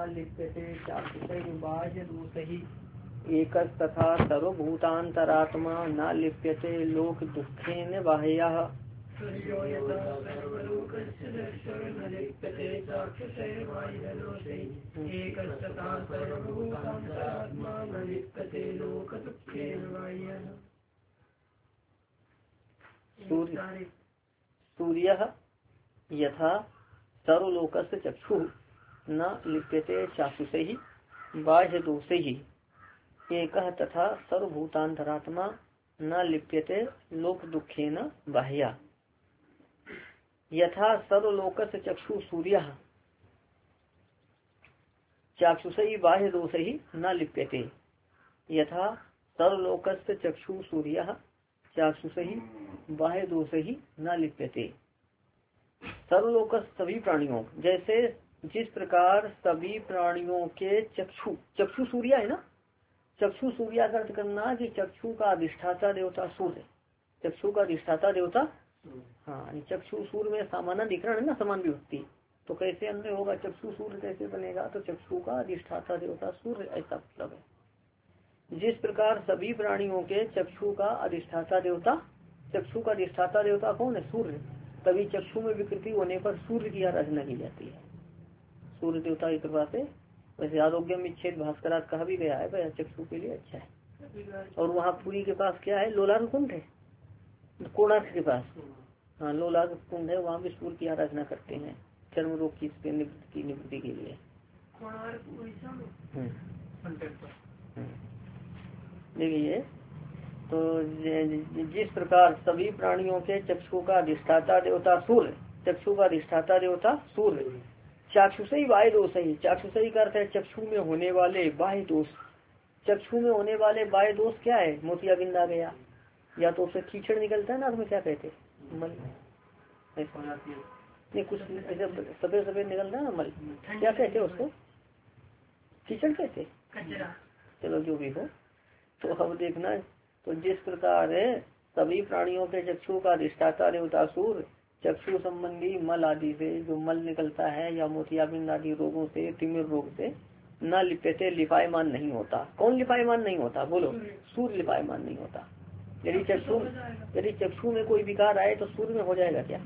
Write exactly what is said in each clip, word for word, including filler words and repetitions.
न लिप्यते चाक्षुषैर्बाह्य दोषैः एकस् तथा सर्वभूतान्तरात्मा न लिप्यते लोक दुःखेन बाह्यः। सूर्यः यथा सर्वलोकस्य चक्षुः न लिप्यते चाक्षुषैः बाह्य दोषैः एकः तथा सर्वभूतान्तरात्मा न लिप्यते लोक दुःखेन बाह्यः। यथा सर्वलोकस्य चक्षु सूर्यः चाक्षुषैः बाह्य दोषैः न लिप्यते। यथा सर्वलोकस्य चक्षु सूर्यः चाक्षुषैः बाह्य दोषैः न लिप्यते। सर्वलोक सभी प्राणियों, जैसे जिस प्रकार सभी प्राणियों के चक्षु चक्षु सूर्य है ना, चक्षु सूर्य का अर्थ करना कि चक्षु का अधिष्ठाता देवता सूर्य, चक्षु का अधिष्ठाता देवता। हाँ, चक्षु सूर्य में सामानाधिकरण है ना, समान विभक्ति, तो कैसे अन्य होगा, चक्षु सूर्य कैसे बनेगा, तो चक्षु का अधिष्ठाता देवता सूर्य, ऐसा मतलब है। जिस प्रकार सभी प्राणियों के चक्षु का अधिष्ठाता देवता, चक्षु का अधिष्ठाता देवता कौन है, सूर्य, तभी चक्षु में विकृति होने पर सूर्य की आराधना की जाती है, सूर्य देवता की कृपा से। वैसे आरोग्य में छेद भास्करात कहा भी गया है भाई, चक्षु के लिए अच्छा है। और वहाँ पुरी के पास क्या है, लोलार्क कुंड है, कोणार्क के पास, हाँ लोलार्क कुंड है, वहाँ भी सूर्य की आराधना करते हैं चर्म रोग की निवृत्ति निवृत्ति के लिए। देखिए, तो जिस प्रकार सभी प्राणियों के चक्षु का अधिष्ठाता देवता सूर्य, चक्षु का अधिष्ठाता देवता सूर्य, चाक्षुषई बाह्य दोष है, चाक्षुषई का अर्थ है चक्षु में होने वाले बाह्य दोष। चक्षु में होने वाले बाह्य दोष क्या है, मोतिया बिंद आ गया, या तो उससे कीचड़ निकलता है ना, उसमें क्या कहते हैं, मल, नहीं कुछ सफेद सफेद निकलता है ना मल, क्या कहते हैं उसको, कीचड़ कहते, चलो जो भी हो। तो अब देखना, तो जिस प्रकार सभी प्राणियों के चक्षु का अधिष्ठाता देवता सूर्य, चक्षु संबंधी मल आदि से जो मल निकलता है या मोतियाबिंद आदि रोगों से, तिमिर रोग से न लिप्यते, लिपायमान नहीं होता। कौन लिपायमान नहीं होता, बोलो, सूर्य लिपायमान नहीं होता। यदि चक्षु यदि चक्षु में कोई विकार आए तो सूर्य में हो जाएगा क्या,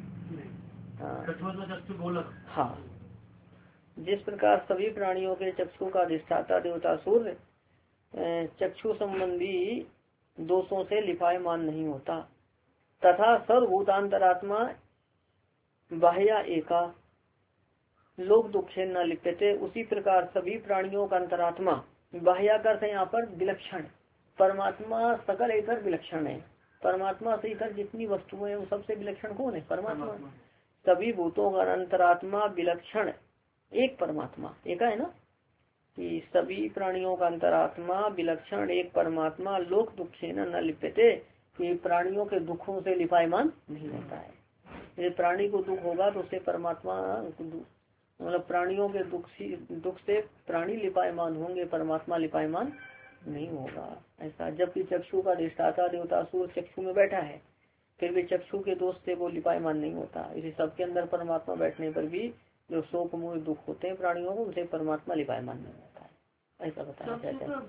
हाँ हाँ। जिस प्रकार सभी प्राणियों के चक्षु का अधिष्ठाता देवता सूर्य चक्षु संबंधी दोषों से लिपायमान नहीं होता, तथा सर्वभूतांतरात्मा बाह्या एका लोक दुखे न लिप्यते, उसी प्रकार सभी प्राणियों का अंतरात्मा, बाह्या का अर्थ है यहाँ पर विलक्षण, परमात्मा सकल इतर विलक्षण है, परमात्मा से इतर जितनी वस्तुएं हैं वो सबसे विलक्षण कौन है, परमात्मा। सभी भूतों का अंतरात्मा विलक्षण एक परमात्मा, एक है ना, कि सभी प्राणियों का अंतरात्मा विलक्षण एक परमात्मा लोक दुखे न लिप्यते, कि प्राणियों के दुखों से लिपायमान नहीं होता है। यदि प्राणी को दुख होगा तो उससे परमात्मा, मतलब प्राणियों के दुख दुख से प्राणी लिपायमान होंगे, परमात्मा लिपायमान नहीं होगा, ऐसा। जबकि चक्षु का अधिष्ठाता देवता सूर्य चक्षु में बैठा है, फिर भी चक्षु के दोष से वो लिपायमान नहीं होता। इसी सबके अंदर परमात्मा बैठने पर भी जो शोक मोह दुख होते हैं प्राणियों को, उसे परमात्मा लिपायमान नहीं होता है, ऐसा बताया जाता है।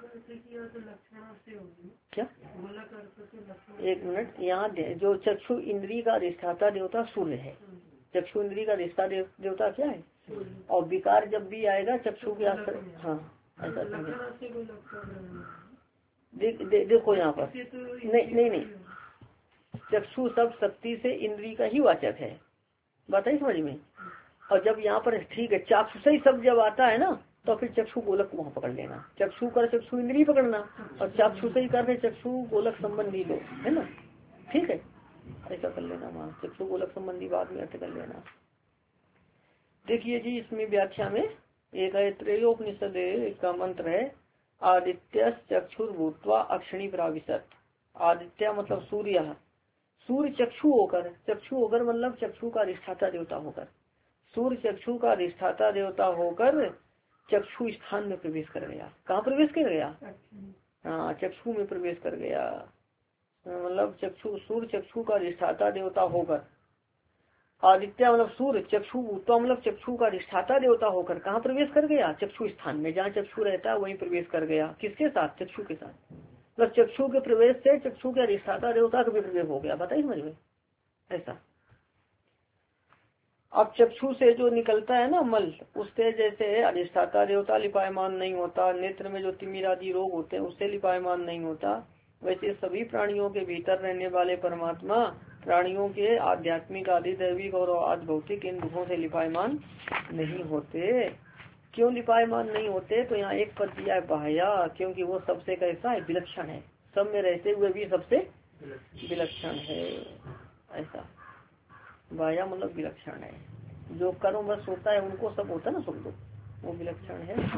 क्या, एक मिनट, यहाँ जो चक्षु इंद्री का अधिष्ठाता देवता सूर्य है, चक्षु इंद्री का अधिष्ठाता देवता क्या है, और विकार जब भी आएगा चक्षु के आश्रय, हाँ ऐसा समझे। देख दे, देखो यहाँ पर नहीं नहीं नहीं चक्षु सब शक्ति से इंद्री का ही वाचक है, बात है समझ में। और जब यहाँ पर ठीक है चाक्षुषई सब जब आता है ना, तो फिर चक्षु गोलक को वहाँ पकड़ लेना, चक्षु कर चक्षु इंद्री पकड़ना, और चाक्षुषई कर चक्षु गोलक संबंधी दो, है ना, ठीक है, ऐसा कर लेना वहाँ, चक्षु गोलक संबंधी बाद में अर्थ कर लेना। देखिए जी, इसमें व्याख्या में एक है त्रयोपनिषद का मंत्र है, आदित्य चक्षुर्भूत्वा अक्षिणी प्राविशत। आदित्य मतलब सूर्य, सूर्य चक्षु होकर, चक्षु होकर मतलब चक्षु का अधिष्ठाता देवता होकर, सूर्य चक्षु का अधिष्ठाता देवता होकर चक्षु स्थान में प्रवेश कर गया। कहाँ प्रवेश कर गया, हाँ चक्षु में प्रवेश कर गया, मतलब चक्षु सूर्य चक्षु का अधिष्ठाता देवता होकर आदित्य मतलब सूर्य चक्षु भूतवा मतलब चक्षु का अधिष्ठाता देवता होकर कहाँ प्रवेश कर गया, चक्षु स्थान में, जहाँ चक्षु रहता है वहीं प्रवेश कर गया। किसके साथ, चक्षु के साथ। मतलब चक्षु के प्रवेश से चक्षु के अधिष्ठाता देवता का भी प्रवेश हो गया। बताइए समझ में ऐसा। अब चक्षु से जो निकलता है ना मल, उससे जैसे अधिष्ठाता देवता लिपायमान नहीं होता, नेत्र में जो तिमिर आदि रोग होते हैं उससे लिपायमान नहीं होता, वैसे सभी प्राणियों के भीतर रहने वाले परमात्मा प्राणियों के आध्यात्मिक आदि दैविक और आदि भौतिक इन दुखों से लिपायमान नहीं होते। क्यों लिपायमान नहीं होते, तो यहाँ एक पद दिया है बाह्या, क्योंकि वो सबसे कैसा है, विलक्षण है, सब में रहते हुए भी सबसे विलक्षण है। ऐसा बाह्या मतलब विलक्षण है, जो कर्म बस होता है उनको सब होता है ना सब दुख, वो विलक्षण है। हाँ।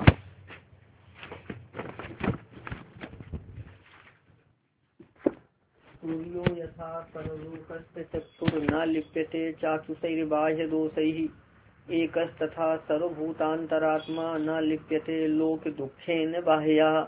सूर्यो यथा सर्वलोकस्य चक्षुर् न लिप्यते चाक्षुषैर्बाह्य दोषैः एकस्तथा सर्वभूतान्तरात्मा न लिप्यते लोक दुःखेन बाह्यः।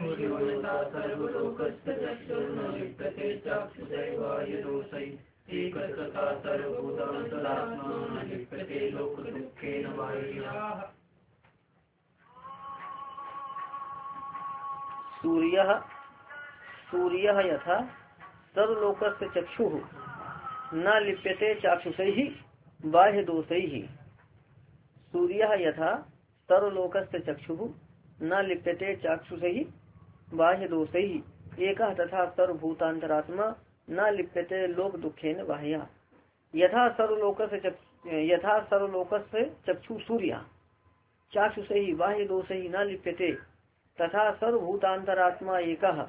सूर्यः सूर्यः यथा सर्वलोकस्य चक्षुः न लिप्यते चाक्षुषैः बाह्य दोषैः। सूर्यः यथा सर्वलोकस्य चक्षुः न लिप्यते चाक्षुषैः बाह्य दोषैः एकः तथा सर्वभूतान्तरात्मा न लिप्यते लोक दुःखेन बाह्यः। यथा सर्वलोकस्य यथा सर्वलोकस्य चक्षु सूर्यः चाक्षुषैः बाह्य दोषैः न लिप्यते तथा सर्वभूतान्तरात्मा एकः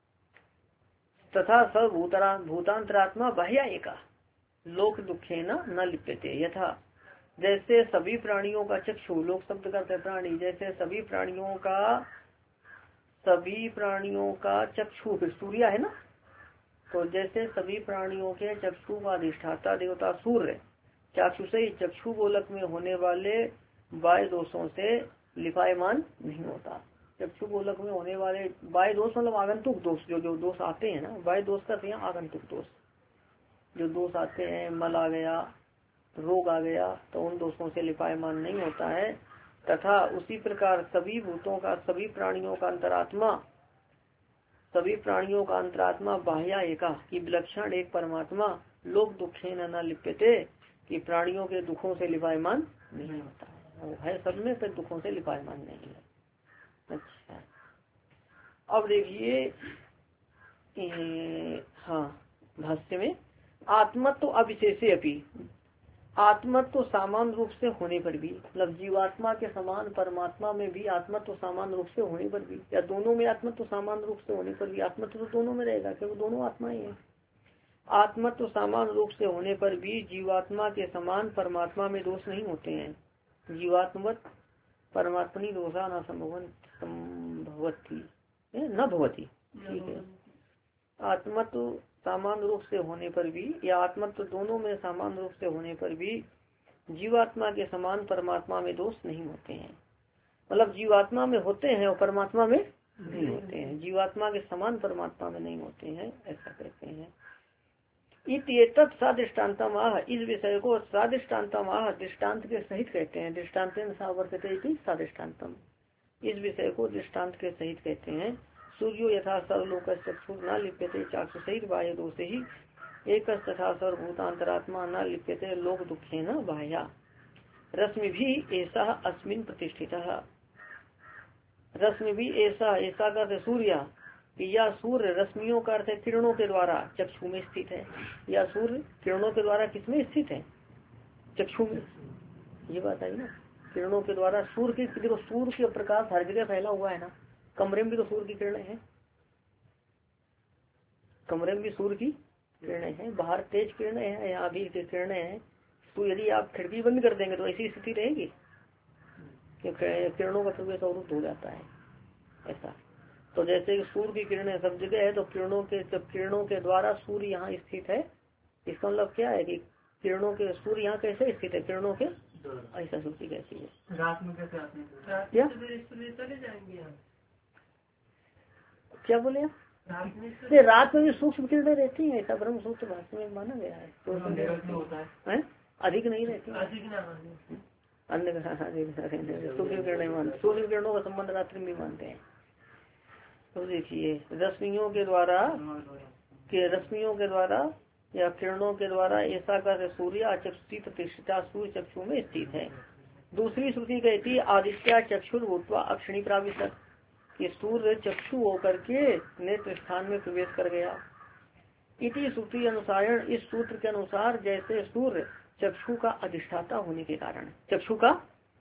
तथा सर्वभूतरा भूतांतरात्मा बाह्य एका लोक दुखेन न लिप्यते। यथा जैसे सभी प्राणियों का चक्षु, लोक शब्द करते प्राणी, जैसे सभी प्राणियों का सभी प्राणियों का चक्षु सूर्य है ना, तो जैसे सभी प्राणियों के चक्षु का अधिष्ठाता देवता सूर्य चाक्षुषी चक्षु गोलक में होने वाले बाह्य दोषों से लिपायमान नहीं होता। चक्षु गोलक में होने वाले बाह्य दोष मतलब आगंतुक दोष, जो जो दोष आते हैं ना, बाह्य दोष का यहाँ आगंतुक दोष, जो दोष आते हैं, मल आ गया, रोग आ गया, तो उन दोषों से लिपायमान नहीं होता है। तथा उसी प्रकार सभी भूतों का, सभी प्राणियों का अंतरात्मा सभी प्राणियों का अंतरात्मा बाह्य एका की विलक्षण एक परमात्मा लोक दुखे न लिप्यते कि प्राणियों के दुखों से लिपायमान नहीं होता है, वो है सब में, पर दुखों से लिपायमान नहीं है। अच्छा, अब देखिए हाँ भाष्य में आत्मत्व तो अविशेषे अपि, आत्मत्व तो सामान्य रूप से होने पर भी, मतलब जीवात्मा के समान परमात्मा में भी आत्मत्व तो सामान्य रूप से होने पर भी, या दोनों में आत्मत्व तो सामान्य रूप से होने पर भी, आत्मत्व तो दोनों में रहेगा क्योंकि दोनों आत्मा ही है। आत्मत्व तो सामान्य रूप से होने पर भी जीवात्मा के समान परमात्मा में दोष नहीं होते हैं। जीवात्मवत परमात्मनी दोषा न संभवती न भवती, ठीक है। आत्मत्व सामान्य रूप से होने पर भी, या आत्मत्व दोनों में सामान्य रूप से होने पर भी जीवात्मा के समान परमात्मा में दोष नहीं होते हैं। मतलब जीवात्मा में होते हैं और परमात्मा में नहीं होते हैं, जीवात्मा के समान परमात्मा में नहीं होते हैं, ऐसा कहते हैं। इत्येतत् सादृष्टान्तम आह, इस विषय को सादृष्टान्तम आह दृष्टांत के सहित कहते हैं। दृष्टान्तेन सावर्तते इति सादृष्टान्तम, इस विषय को दृष्टांत के सहित कहते हैं। सूर्यो यथा सर्वलोक चक्षु न लिप्यते चाक्षुषैर् बाह्य दोषैः एक तथा सर्वभूतान्तरात्मा न लिप्यते लोक दुखेन बाह्या। रश्मि भी ऐसा अस्मिन् प्रतिष्ठितः, रश्मि भी ऐसा, ऐसा का सूर्य, या सूर्य रश्मियों का अर्थ है किरणों के द्वारा चक्षु में स्थित है, या सूर्य किरणों के द्वारा किसमें स्थित है, चक्षु में। ये बात आई ना, किरणों के द्वारा सूर्य की, देखो सूर्य के प्रकाश हर जगह फैला हुआ है ना, कमरे में भी तो सूर्य की किरणें हैं, कमरे में भी सूर्य की किरणें हैं, बाहर तेज किरणें हैं, यहाँ भी किरणें हैं। तो यदि आप खिड़की बंद कर देंगे तो ऐसी स्थिति रहेगी कि किरणों का प्रवेश अवरुद्ध हो जाता है, ऐसा। तो जैसे सूर्य की किरणें सब जगह है, तो किरणों के जब किरणों के द्वारा सूर्य यहाँ स्थित है, इसका मतलब क्या है कि किरणों के सूर्य यहाँ कैसे स्थित है, किरणों के, ऐसा श्रुति कहती है। रात में कैसे आते हैं, क्या क्या बोले आप? रात में भी सूक्ष्म किरणें रहती हैं, ऐसा ब्रह्म सूत्र भाष्य में माना गया है। तो होता है अधिक नहीं रहती, अन्य सूर्य किरण मानते, सूर्य किरणों का संबंध रात्रि में मानते हैं। तो देखिए रश्मियों के द्वारा के रश्मियों के द्वारा या किरणों के द्वारा ऐसा कर सूर्य अचक्षुषी प्रतिष्ठिता सूर्य चक्षु में स्थित है। दूसरी श्रुति कहती आदित्य चक्षुर भूतवा अक्षणी प्राविशत, कि सूर्य चक्षु होकर के नेत्र स्थान में प्रवेश कर गया। इति श्रुति अनुसार, इस सूत्र के अनुसार जैसे सूर्य चक्षु का अधिष्ठाता होने के कारण, चक्षु का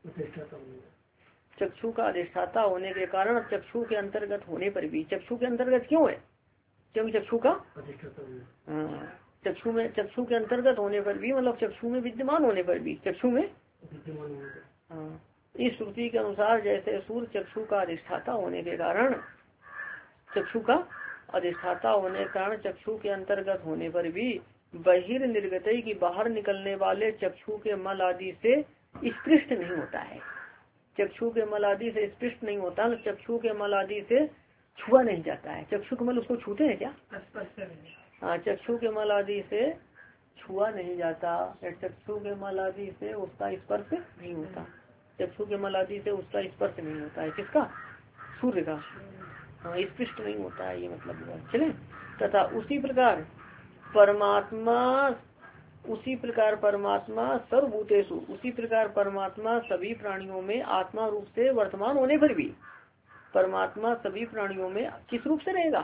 चक्षु का अधिष्ठाता होने के कारण चक्षु के अंतर्गत होने पर भी, चक्षु के अंतर्गत क्यों है, क्योंकि चक्षु का हाँ चक्षु में, चक्षु के अंतर्गत होने पर भी मतलब चक्षु में विद्यमान होने पर भी, चक्षु में हाँ इस श्रुति के अनुसार जैसे सूर्य चक्षु का अधिष्ठाता होने के कारण, चक्षु का अधिष्ठाता होने के कारण चक्षु के अंतर्गत होने पर भी बहिर्निर्गत की बाहर निकलने वाले चक्षु के मल आदि से स्पृष्ट नहीं होता है। चक्षु के मल आदि से स्पृष्ट नहीं होता, चक्षु के मल आदि से छुआ नहीं जाता है। चक्षु के मल उसको छूते हैं क्या? हाँ चक्षु के मल आदि से छुआ नहीं जाता, चक्षु के मल आदि से उसका स्पर्श नहीं होता, चक्षु के मल आदि से उसका स्पर्श नहीं होता है। किसका? सूर्य का। हाँ स्पृष्ट नहीं होता है, ये मतलब चले। तथा उसी प्रकार परमात्मा उसी प्रकार परमात्मा सर्वभूतेषु, उसी प्रकार परमात्मा सभी प्राणियों में आत्मा रूप से वर्तमान होने पर भी, परमात्मा सभी प्राणियों में किस रूप से रहेगा?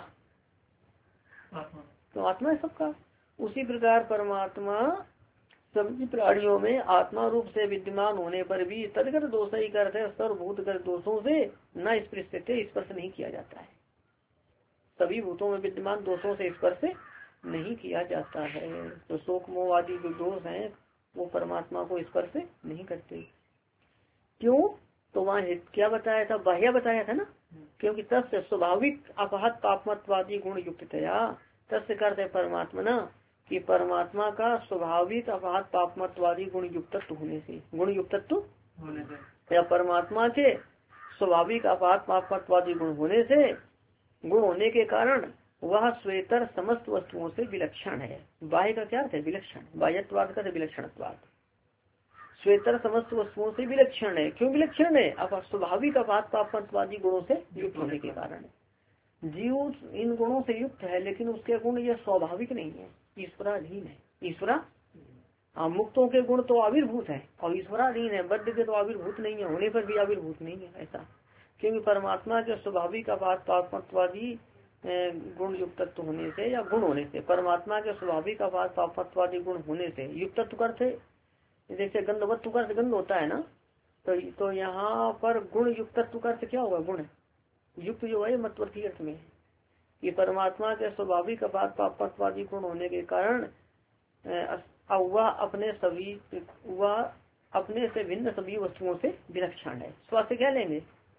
तो आत्मा है सबका। उसी प्रकार परमात्मा सभी प्राणियों में आत्मा रूप से विद्यमान होने पर भी तदगत दोष ही करते हैं, सर्वभूतगत दोषों से न स्पृश्य स्पर्श नहीं किया जाता है। सभी भूतों में विद्यमान दोषों से स्पर्श नहीं किया जाता है। तो शोक मोह आदि जो दोष हैं वो परमात्मा को स्पर्श नहीं करते। क्यों? तो वहाँ क्या बताया था? बाह्य बताया था ना, क्योंकि तस्य स्वाभाविक अपहत पापमत्वादी गुण युक्तया, तस्य करते परमात्मा ना कि परमात्मा का स्वाभाविक अपहत पापमत्वादी गुण युक्तत्व होने से, गुण युक्तत्व होने से या परमात्मा के स्वाभाविक अपहत पापमत्वादी गुण होने से, गुण होने के कारण वह स्वेतर समस्त वस्तुओं से विलक्षण है। बाह्य का क्या है? विलक्षण। बाह्यत्वाद का विलक्षणत्वाद। स्वेतर समस्त वस्तुओं से विलक्षण है। क्यों विलक्षण है? अब स्वाभाविक अपहत पापमत्वादी गुणों से युक्त होने के कारण। जीव इन गुणों से युक्त है, लेकिन उसके गुण ये स्वाभाविक नहीं है, ईश्वराधीन है। ईश्वरा हाँ मुक्तों के गुण तो आविर्भूत है और ईश्वराधीन है, बद्ध के तो आविर्भूत नहीं है, होने पर भी आविर्भूत नहीं है ऐसा। क्योंकि परमात्मा के स्वाभाविक अपहत पापमत्वादी गुण युक्तत्व होने से या गुण होने से, परमात्मा के स्वाभाविक अपहत पापमत्वादी गुण होने से युक्तत्व करते, जैसे गंधवत्व का गंध होता है ना, तो तो यहाँ पर गुण युक्तत्व का क्या होगा? गुण युक्त जो है मतवर्थी अर्थ में कि परमात्मा के स्वाभाविक अपहत पापमत्वादी गुण होने के कारण वह अपने सभी वह अपने से भिन्न सभी वस्तुओं से विलक्षण है। स्वास्थ्य क्या लेंगे?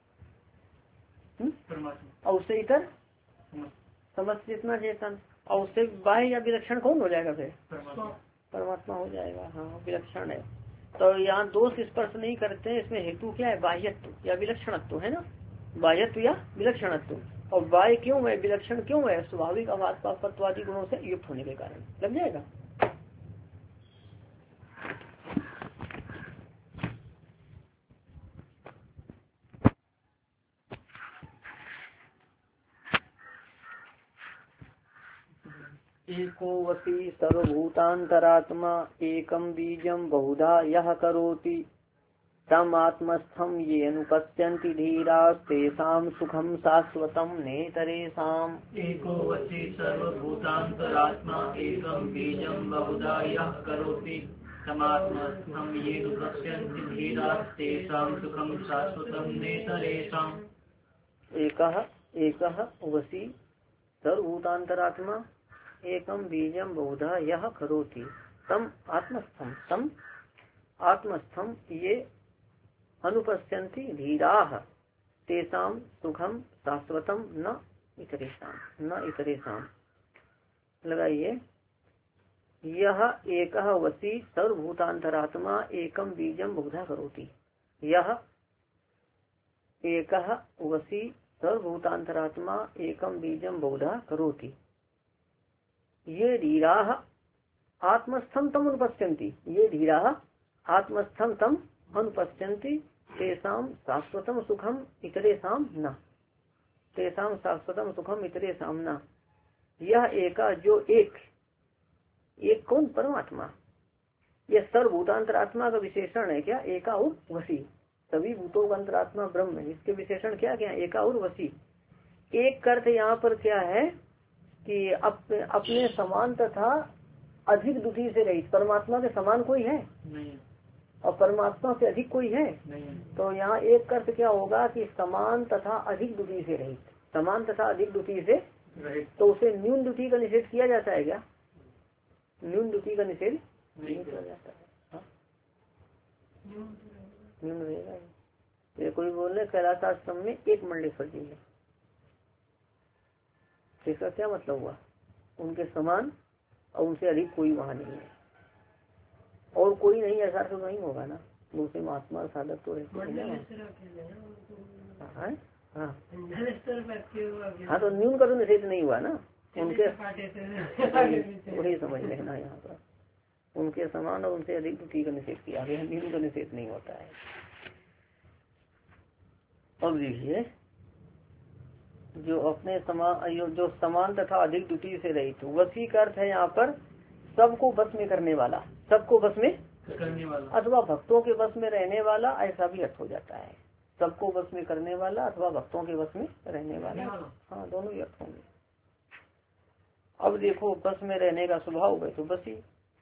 और उससे इतर समस्त जितना चेतन, और उससे बाह्य या विलक्षण कौन हो जाएगा? फिर परमात्मा हो जाएगा। हाँ विलक्षण है। तो यहाँ दोष स्पर्श नहीं करते, इसमें हेतु क्या है? बाह्यत्व या विलक्षणत्व है ना, बाह्यत्व या विलक्षणत्व। और बाह्य क्यों है? विलक्षण क्यों है? स्वाभाविक अपहत पापमत्वादी गुणों से युक्त होने के कारण। लग जाएगा। एको वसी सर्वभूतांतरात्मा एकम बीजम बहुधा यह करोति तम आत्मस्थम ये अनुपश्यन्ति धीरास्तेषां सुखम शाश्वतम नेतरेषाम्। एको वसी सर्वभूतांतरात्मा एकम बीजम बहुधा यः करोति तम आत्मस्थम ये अनुपश्यन्ति धीरास्तेषां सुखम शाश्वतम नेतरेषाम्। एकः एकः वसी सर्वभूतांतरात्मा एकम बीजम बहुधा यह करोति तम आत्मस्थम तम आत्मस्थम ये अनुपश्यन्ति धीराः तेषां सुखम शाश्वतम न इतरेषाम् न इतरेषाम्। लगाइए, यह एकः वसी सर्वभूतांतरात्मा एकम बीजम बहुधा करोति। यह एकः वसी सर्वभूतांतरात्मा एकम बीजम बहुधा करोति। ये धीराः आत्मस्थम तम अनुपश्यन्ति, ये धीरा आत्मस्थम तम अनुपश्यन्ति तेषाम शाश्वतम सुखम इतरेषाम न, तेषाम शाश्वतम सुखम इतरेषाम न। यह एका जो एक, एक कौन? परमात्मा। यह सर्वभूतांतरात्मा का विशेषण है क्या? एका और वसी, सभी भूतों का अंतरात्मा ब्रह्म है, इसके विशेषण क्या क्या? एका और वसी। एक अर्थ यहाँ पर क्या है कि अप, अपने समान तथा अधिक दुखी से रहित। परमात्मा के समान कोई है नहीं, और परमात्मा से अधिक कोई है नहीं। तो यहाँ एक अर्थ क्या होगा कि समान तथा अधिक दुखी से रहित, समान तथा अधिक दुखी से रहित। तो उसे न्यून दुखी का निषेध किया जाता है क्या? न्यून दुखी का निषेध नहीं किया जाता है। न्यून रहेगा। ये कोई बोल रहे कैलाश आश्रम में एक मंडलेश्वर जी है, इसका क्या मतलब हुआ? उनके समान और उनसे अधिक कोई वहाँ नहीं है, और कोई नहीं, ऐसा तो नहीं होगा ना। दूसरे महात्मा साधक तो रहते हैं। हाँ हाँ, तो न्यून का तो निषेध नहीं हुआ ना उनके, वही समझ लेना यहाँ पर। उनके समान और उनसे अधिक दुखी का निषेध किया गया, न्यून का निषेध नहीं होता है। अब देखिए, जो अपने समान, जो समान तथा अधिक दुखी से रहित, वसी का अर्थ है यहाँ पर सबको बस में करने वाला, सबको बस में करने वाला, अथवा भक्तों के बस में रहने वाला, ऐसा भी अर्थ हो जाता है। सबको बस में करने वाला अथवा भक्तों के बस में रहने वाला, हाँ दोनों ही अर्थ होंगे। अब देखो, बस में रहने का स्वभाव है तो बसी।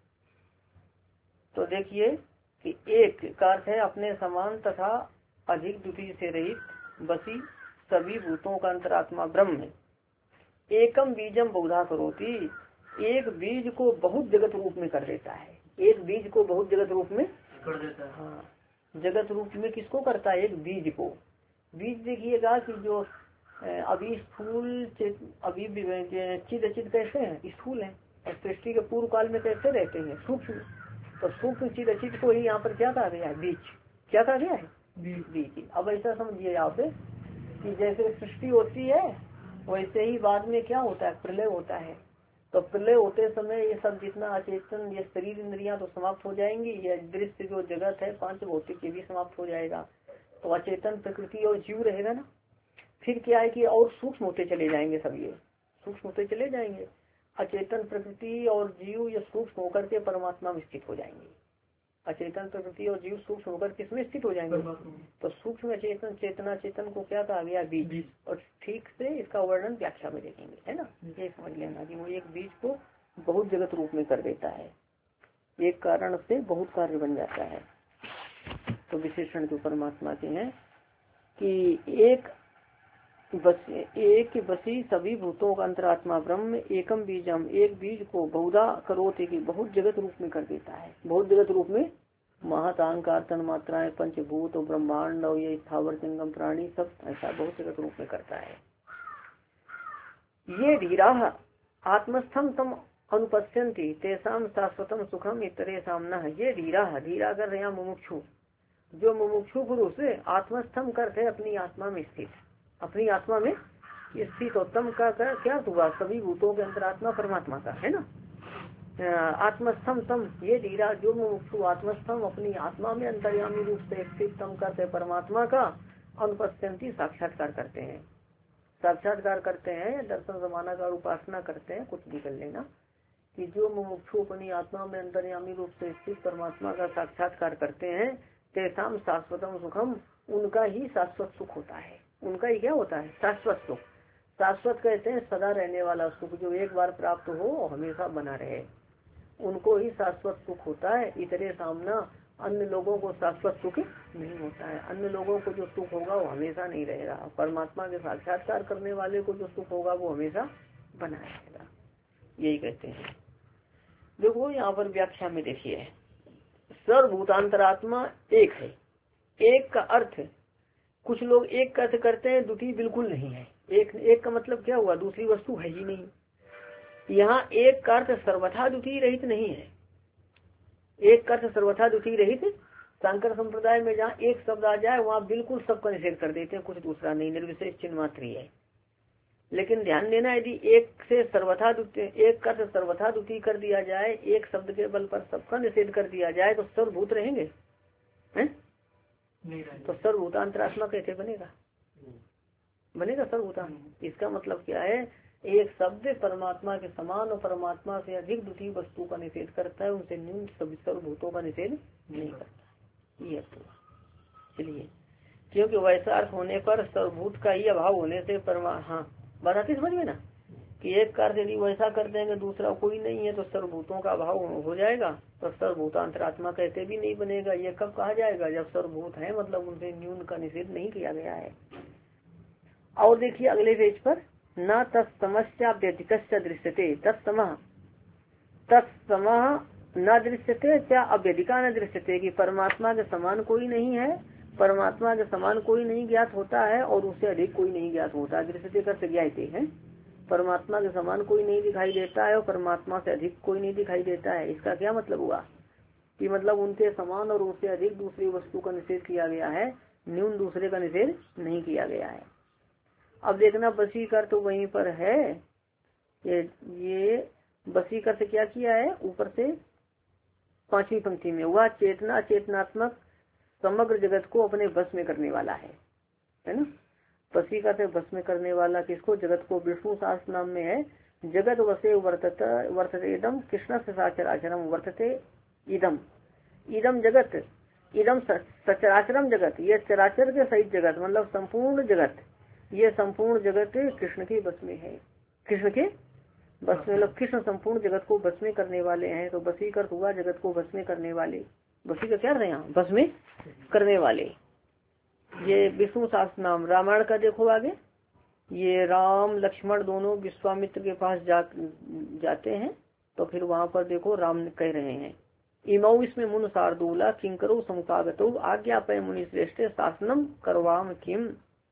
तो देखिए कि एक का अर्थ है अपने समान तथा अधिक दुखी से रहित, बसी सभी भूतों का अंतरात्मा ब्रह्म है। एकम बीजम बहुधा करोति, एक बीज को बहुत जगत रूप में कर देता है। एक बीज को बहुत जगत रूप में कर देता है। हाँ, जगत रूप में किसको करता है? एक बीज को। बीज देखिएगा कि जो अभी स्थूल अभी चिद अचित कैसे हैं? स्थूल है, और सृष्टि के पूर्व काल में कैसे रहते हैं? सूक्ष्म। तो सूक्ष्म चिद अचित को ही यहाँ पर क्या कहा गया है? बीज। क्या कहा गया है? बीज। अब ऐसा समझिए यहाँ पे कि जैसे सृष्टि होती है वैसे ही बाद में क्या होता है? प्रलय होता है। तो प्रलय होते समय ये सब जितना अचेतन, ये शरीर इंद्रियां तो समाप्त हो जाएंगी, ये दृश्य जो जगत है पांच भौतिक, ये भी समाप्त हो जाएगा। तो अचेतन प्रकृति और जीव रहेगा ना। फिर क्या है कि और सूक्ष्म होते चले जाएंगे, सब ये सूक्ष्म होते चले जाएंगे। अचेतन प्रकृति और जीव ये सूक्ष्म होकर के परमात्मा में स्थित हो जाएंगे। अचेतन प्रकृति और जीव सूक्ष्म होकर किसमें स्थित हो जाएंगे? तो सूक्ष्म चेतन चेतना चेतन को क्या कहा गया? बीज। और ठीक से इसका वर्णन व्याख्या में देखेंगे, है ना। ये समझ लेना कि वो एक बीज को बहुत जगत रूप में कर देता है, एक कारण से बहुत कार्य बन जाता है। तो विशेषण जो परमात्मा के हैं कि एक बस एक बसी सभी भूतों का अंतरात्मा ब्रह्म, एकम बीजम, एक बीज को बहुधा करोति की बहुत जगत रूप में कर देता है। बहुत जगत रूप में महातांकार तन मात्राएं पंचभूत और ब्रह्मांड और ये स्थावर जंगम प्राणी सब ऐसा बहुत जगत रूप में करता है। ये धीरा आत्मस्थम तम अनुपश्यन्ति तेषाम शाश्वतम सुखम इतरे सामना है। ये धीरा धीरा कर रहे मुमुक्षु, जो मुमुक्षु पुरुष आत्मस्थम करते अपनी आत्मा में स्थित, अपनी आत्मा में स्थित उत्तम का कर, क्या हुआ? सभी भूतों के अंतरात्मा परमात्मा का, है ना। आत्मस्थम तम, ये धीरा जो मुमुक्षु आत्मस्थम अपनी आत्मा में अंतर्यामी रूप से स्थित तम करते परमात्मा का, अनुपस्थिति साक्षात्कार करते हैं। साक्षात्कार करते हैं, दर्शन जमाना का उपासना करते हैं, कुछ भी कर लेना कि जो मुमुक्षु अपनी आत्मा में अंतर्यामी रूप से स्थित परमात्मा का साक्षात्कार करते हैं, तेषाम शाश्वतम सुखम, उनका ही शाश्वत सुख होता है। उनका ही क्या होता है? शाश्वत सुख। शाश्वत कहते हैं सदा रहने वाला सुख, जो एक बार प्राप्त हो और हमेशा बना रहे, उनको ही शाश्वत सुख होता है। इतने सामना अन्य लोगों को शाश्वत सुख नहीं होता है। अन्य लोगों को जो सुख होगा वो हमेशा नहीं रहेगा, परमात्मा के साक्षात्कार करने वाले को जो सुख होगा वो हमेशा बना रहेगा, यही कहते हैं। देखो यहाँ पर व्याख्या में देखिए, सर्वभूतांतरात्मा एक है। एक का अर्थ, कुछ लोग एक का अर्थ करते हैं, द्वितीय बिल्कुल नहीं है। एक एक का मतलब क्या हुआ? दूसरी वस्तु है ही नहीं। यहाँ एक का अर्थ सर्वथा द्वितीय रहित नहीं है। एक का अर्थ सर्वथा द्वितीय रहित, शंकर संप्रदाय में जहाँ एक शब्द आ जाए वहाँ बिल्कुल सबका निषेध कर देते हैं, कुछ दूसरा नहीं, निर्विशेष चिन्ह मात्र ही है। लेकिन ध्यान देना, यदि एक से सर्वथा द्वितीय, एक का सर्वथा द्वितीय कर दिया जाए, एक शब्द के बल पर सबका निषेध कर दिया जाए तो सर्वभूत रहेंगे हैं? तो सर्वभूतांतरात्मा कैसे बनेगा? बनेगा सर्वभूतान। इसका मतलब क्या है, एक शब्द परमात्मा के समान और परमात्मा से अधिक द्वितीय वस्तु का निषेध करता है, उनसे न्यून सर्वभूतों का निषेध नहीं करता। ये तो चलिए, क्योंकि वैसा अर्थ होने पर सर्वभूत का ही अभाव होने से परमा हाँ बात आती समझ में ना, कि एक कार्य यदि वैसा कर देंगे दूसरा कोई नहीं है तो सर्वभूतों का अभाव हो जाएगा, तो सर्वभूतांतरात्मा कहते भी नहीं बनेगा। ये कब कहा जाएगा? जब सर्वभूत है, मतलब उनसे न्यून का निषेध नहीं किया गया है। और देखिए अगले पेज पर, न तत्समस्या व्यतिक दृश्यते, तत्सम तत्सम न दृश्यते क्या अव्यधिका न दृश्यते, कि परमात्मा के समान कोई नहीं है, परमात्मा के समान कोई नहीं ज्ञात होता है और उससे अधिक कोई नहीं ज्ञात होता। दृश्यते कर ज्ञाते है, परमात्मा के समान कोई नहीं दिखाई देता है और परमात्मा से अधिक कोई नहीं दिखाई देता है। इसका क्या मतलब हुआ कि मतलब उनके समान और उससे अधिक दूसरी वस्तु का निषेध किया गया है, न्यून दूसरे का निषेध नहीं किया गया है। अब देखना वशीकर तो वहीं पर है, ये ये वशीकर से क्या किया है, ऊपर से पांचवी पंक्ति में हुआ, चेतना चेतनात्मक समग्र जगत को अपने बस में करने वाला है, है ना। वशीकर से बस में करने वाला किसको? जगत को। विष्णु शास्त्र नाम में है, जगत वसे वर्तत वर्तते इदम कृष्ण से सचराचरम वर्तते इदम, इदम जगत, इदम सचराचरम जगत, ये चराचर के सहित जगत मतलब संपूर्ण जगत, ये संपूर्ण जगत कृष्ण के बस में है, कृष्ण के बस में, मतलब कृष्ण संपूर्ण जगत को बस में करने वाले हैं। तो वशीकर हुआ जगत को बस में करने वाले, वशीकर क्या रहे यहाँ बस में करने वाले। ये विष्णु शास्त्र नाम। रामायण का देखो आगे, ये राम लक्ष्मण दोनों विश्वामित्र के पास जा जाते हैं, तो फिर वहां पर देखो राम कह रहे हैं, इमौ इसमें मुन शार्दूला किंकरो समुपागतो आज्ञा पे मुनि श्रेष्ठ शासनम करवाम किम।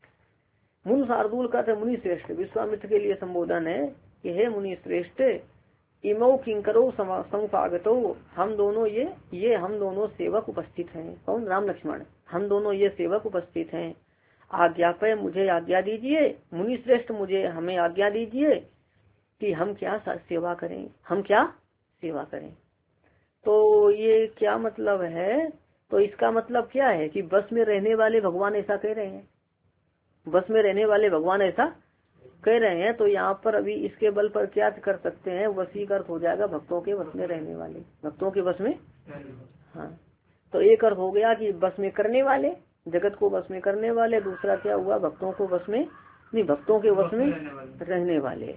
मुन शार्दूल का तो मुनि श्रेष्ठ, विश्वामित्र के लिए संबोधन है कि हे मुनि श्रेष्ठ, इमौ किंकरो समुपागतो, हम दोनों ये ये हम दोनों सेवक उपस्थित हैं। कौन? राम लक्ष्मण, हम दोनों ये सेवक उपस्थित हैं। आज्ञा पे मुझे आज्ञा दीजिए, मुनि श्रेष्ठ मुझे हमें आज्ञा दीजिए कि हम क्या सेवा करें, हम क्या सेवा करें। तो ये क्या मतलब है? तो इसका मतलब क्या है कि बस में रहने वाले भगवान ऐसा कह रहे हैं, बस में रहने वाले भगवान ऐसा कह रहे हैं। तो यहाँ पर अभी इसके बल पर क्या कर सकते हैं, वशीकर हो जाएगा भक्तों के बस में रहने वाले, भक्तों के बस में। हाँ, तो एक अर्थ हो गया कि बस में करने वाले, जगत को बस में करने वाले। दूसरा क्या हुआ, भक्तों को बस में नहीं, भक्तों के बस में रहने वाले।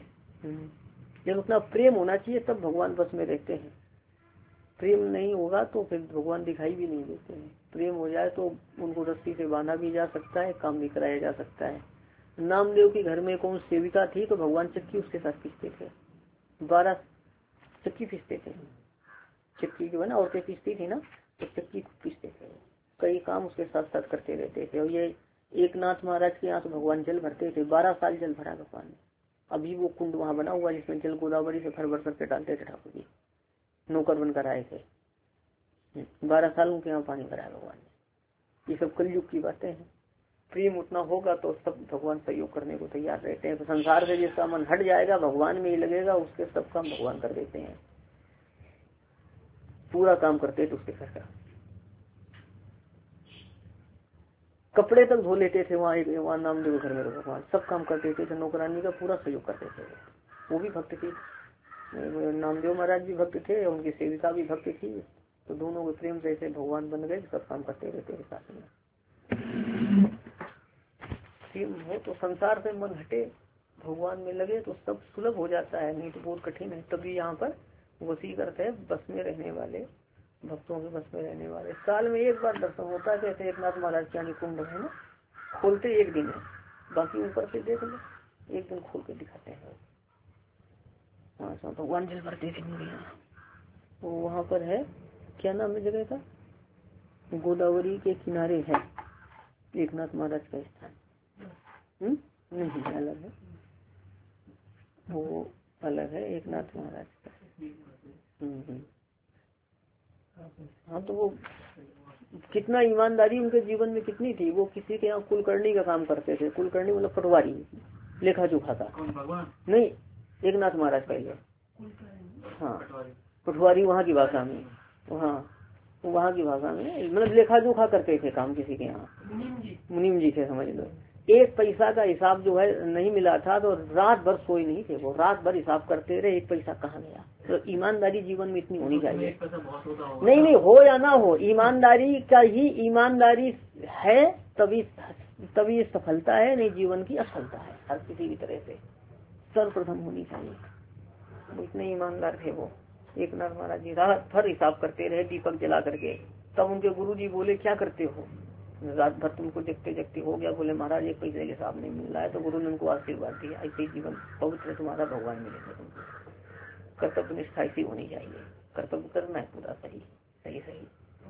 जब उतना प्रेम होना चाहिए तब भगवान बस में रहते हैं, प्रेम नहीं होगा तो फिर भगवान दिखाई भी नहीं देते हैं। प्रेम हो जाए तो उनको रस्सी से बांधा भी जा सकता है, काम भी कराया जा सकता है। नामदेव के घर में कौन सेविका थी तो भगवान चक्की उसके साथ पीसते थे, बारह चक्की पीसते थे, चक्की जो है ना औरतें पीसती थी ना, तो चक्की पीसते थे, कई काम उसके साथ साथ करते रहते थे। और ये एक नाथ महाराज के यहाँ तो भगवान जल भरते थे, बारह साल जल भरा भगवान ने। अभी वो कुंड वहाँ बना हुआ जिसमें जल गोदावरी से भर भर करके डालते थे ठाकुर जी, नौकर बनकर आए थे, बारह साल उनके यहाँ पानी भरा भगवान ने। ये सब कलयुग की बातें हैं। प्रेम उतना होगा तो सब भगवान सहयोग करने को तैयार रहते हैं। तो संसार से जिसका मन हट जाएगा भगवान में ही लगेगा, उसके सब काम भगवान कर देते हैं, पूरा काम करते थे उसके घर का। कपड़े तक धो लेते थे वहाँ, एक वहाँ नामदेव घर में भगवान सब काम कर देते थे, नौकरानी का पूरा सहयोग करते थे। वो भी भक्त थी, नामदेव महाराज भी भक्त थे, उनकी सेविका भी भक्त थी, तो दोनों के प्रेम से ऐसे भगवान बन गए, सब काम करते रहते थे साथ में। हो तो संसार से मन हटे, भगवान में लगे तो सब सुलभ हो जाता है, नहीं तो बहुत कठिन है। तभी यहाँ पर वसी करते हैं बस में रहने वाले, भक्तों के बस में रहने वाले। साल में एक बार दर्शन होता है, जैसे एक नाथ महाराज के यहाँ कुंभ है ना, खोलते एक दिन है, बाकी ऊपर से देख लो, एक दिन खोल के दिखाते हैं। हाँ भगवान जल भरते थे उनके यहाँ। तो वहाँ पर है, क्या नाम है जगह का, गोदावरी के किनारे है एक नाथ महाराज का स्थान। हम्म नहीं अलग है, वो अलग है एक नाथ महाराज का। हम्म हाँ, तो वो कितना ईमानदारी उनके जीवन में कितनी थी। वो किसी के यहाँ कुलकर्णी का काम करते थे, कुलकर्णी मतलब पटवारी, लेखा जोखा का। भगवान नहीं, एक नाथ महाराज पहले, हाँ पटवारी वहाँ की भाषा में, वहाँ वहाँ की भाषा में मतलब लेखा जोखा करते थे काम किसी के यहाँ, मुनीम जी थे समझ लो। एक पैसा का हिसाब जो है नहीं मिला था तो रात भर सोए नहीं थे वो, रात भर हिसाब करते रहे एक पैसा कहाँ गया। तो ईमानदारी जीवन में इतनी होनी चाहिए। नहीं नहीं, हो या ना हो, ईमानदारी का ही ईमानदारी है तभी तभी सफलता है, नहीं जीवन की असफलता है। हर किसी भी तरह से सर्वप्रथम होनी चाहिए। इतने ईमानदार थे वो। एक नाथ महाराज जी रात भर हिसाब करते रहे दीपक जला करके। तब उनके गुरु जी बोले क्या करते हो, रात भर तुमको जगते जगते हो गया। बोले महाराज एक पैसे के हिसाब नहीं मिल रहा है। तो गुरु ने उनको आशीर्वाद दिया, ऐसे जीवन पवित्र तुम्हारा भगवान मिलेगा तुमको। कर्तव्य निष्ठा ऐसी होनी चाहिए, कर्तव्य करना है पूरा सही सही सही।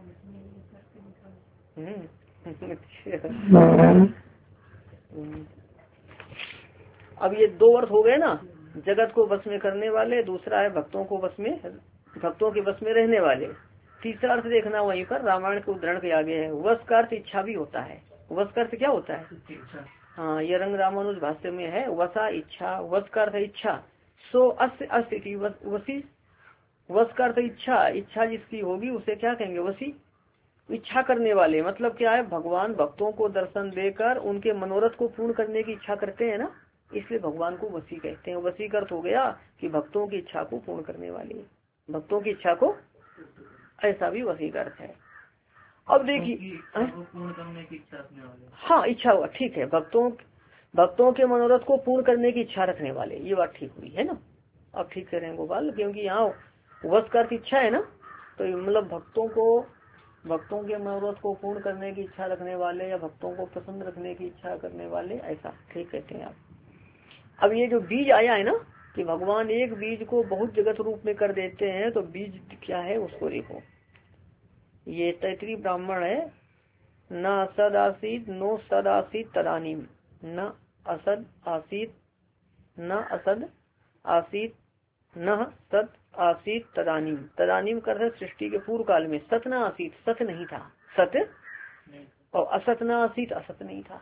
अब ये दो अर्थ हो गए ना, जगत को वश में करने वाले, दूसरा है भक्तों को वश में, भक्तों के वश में रहने वाले। तीसरा अर्थ देखना वहीं पर रामायण के उदाहरण के आगे है, वश का अर्थ इच्छा भी होता है। वश का अर्थ क्या होता है, हाँ ये रंग रामानुज भाष्य में है, वसा इच्छा, वश का अर्थ इच्छा। सो अस्य अस्थिति वसी, वश का अर्थ इच्छा, इच्छा जिसकी होगी उसे क्या कहेंगे, वसी। इच्छा करने वाले मतलब क्या है, भगवान भक्तों को दर्शन देकर उनके मनोरथ को पूर्ण करने की इच्छा करते हैं ना, इसलिए भगवान को वसी कहते हैं। वसी का अर्थ हो गया कि भक्तों की इच्छा को पूर्ण करने वाले, भक्तों की इच्छा को, ऐसा भी वसी का अर्थ है। अब देखिए पूर्ण करने की इच्छा रखने वाले, हाँ इच्छा हुआ ठीक है, भक्तों भक्तों के मनोरथ को पूर्ण करने की इच्छा रखने वाले, ये बात ठीक हुई है ना। अब ठीक कह रहे हैं गोपाल, क्योंकि यहाँ वश का अर्थ इच्छा है ना, तो मतलब भक्तों को, भक्तों के मनोरथ को पूर्ण करने की इच्छा रखने वाले या भक्तों को प्रसन्न रखने की इच्छा करने वाले, ऐसा ठीक कहते हैं आप। अब ये जो बीज आया है ना कि भगवान एक बीज को बहुत जगत रूप में कर देते हैं, तो बीज क्या है उसको देखो। ये तैतरी ब्राह्मण है, न असद आसीत नो सद आसीत तदानीम, न असद आसीत न असद आसीत न सत आसीत तदानीम। तदानीम कर सृष्टि के पूर्व काल में, सत न आसीत सत नहीं था, सत और असत न आसीत असत नहीं था।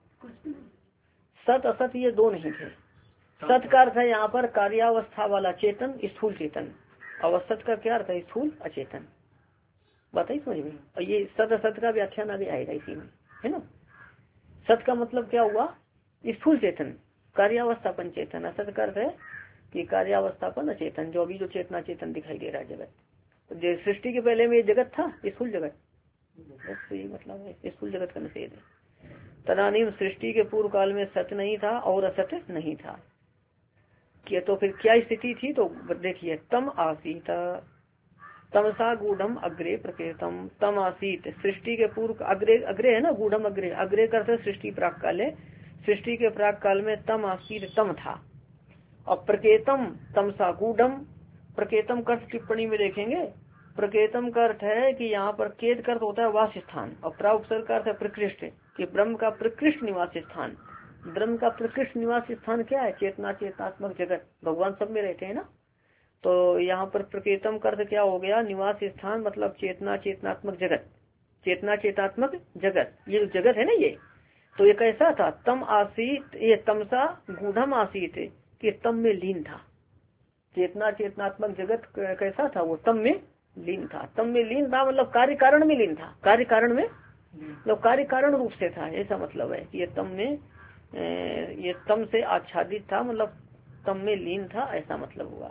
सत असत ये दो नहीं थे। सत का अर्थ है यहाँ पर कार्यावस्था वाला चेतन, स्थूल चेतन, और असत का क्या अर्थ है, स्थूल अचेतन। बताइए समझ में। और ये सत असत का व्याख्यान आगे आएगा इसी में, है ना। सत का मतलब क्या हुआ, स्थूल चेतन, कार्यावस्थापन चेतन। असत का अर्थ है कि कार्यावस्थापन अचेतन, जो अभी जो चेतना चेतन दिखाई दे रहा है जगत। तो सृष्टि के पहले में ये जगत था स्थूल जगत, बस तो ये मतलब है स्थूल जगत का निषेध है। तदानीम सृष्टि के पूर्व काल में सत नहीं था और असत नहीं था। कि तो फिर क्या स्थिति थी, तो देखिए तम आसीत तमसा गूढ़म अग्रे प्रकृतम, तम आसीत सृष्टि के पूर्व, अग्रे अग्रे है ना, गूढ़म अग्रे, अग्रे करते सृष्टि प्राक काले, सृष्टि के प्राक काल में तम आसीत तम था। और प्रकेतम तमसा गूढ़म, प्रकेतम का टिप्पणी में देखेंगे, प्रकेतम का अर्थ है कि यहाँ पर केत का अर्थ होता है वास स्थान, और प्राउपसर्ग का अर्थ है प्रकृष्ट, कि ब्रह्म का प्रकृष्ट निवास स्थान। ब्रह्म का प्रकृष्ट निवास स्थान क्या है, चेतना चेतनात्मक जगत, भगवान सब में रहते हैं ना। तो यहाँ पर प्रकेतम का अर्थ क्या हो गया, निवास स्थान मतलब चेतना चेतनात्मक जगत, चेतना चेतनात्मक जगत, ये जो जगत है ना ये, तो ये कैसा था, तम आसीत, ये तमसा गूढ़म आसीत, कि तम में लीन था। चेतना चेतनात्मक जगत कैसा था, वो तम में लीन था। तम में लीन था मतलब कार्य कारण में लीन था, कार्य कारण में मतलब कार्य कारण रूप से था, ऐसा मतलब है कि ये तम में, ये तम से आच्छादित था, मतलब तम में लीन था, ऐसा मतलब हुआ।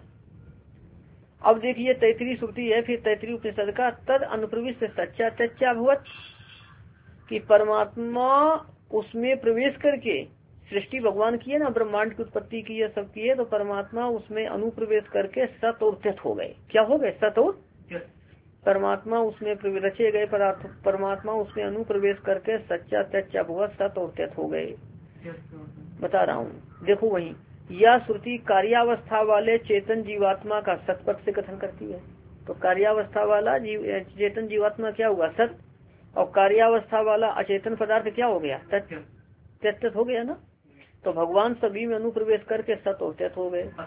अब देखिए तैतरी श्रुति है, फिर तैतरी उपनिषद का तद अनुप्रविष्ट सच्चा तच्चा भवत, कि परमात्मा उसमें प्रवेश करके, सृष्टि भगवान की है ना, ब्रह्मांड की उत्पत्ति की है, सब की है, तो परमात्मा उसमें अनुप्रवेश करके सत और त्यत हो गए। क्या हो गए, सत और परमात्मा उसमें रचे गए, परमात्मा उसमें अनुप्रवेश करके सच्चा तच्चा भवत सत और त्यत हो गए। बता रहा हूँ देखो वही, यह श्रुति कार्यावस्था वाले चेतन जीवात्मा का सतपथ से कथन करती है। तो कार्यावस्था वाला जीव चेतन जीवात्मा क्या हुआ, सत, और कार्यावस्था वाला अचेतन पदार्थ क्या हो गया, तत्, त्यत हो गया ना। तो भगवान सभी में अनुप्रवेश करके सत और त्यत हो गए।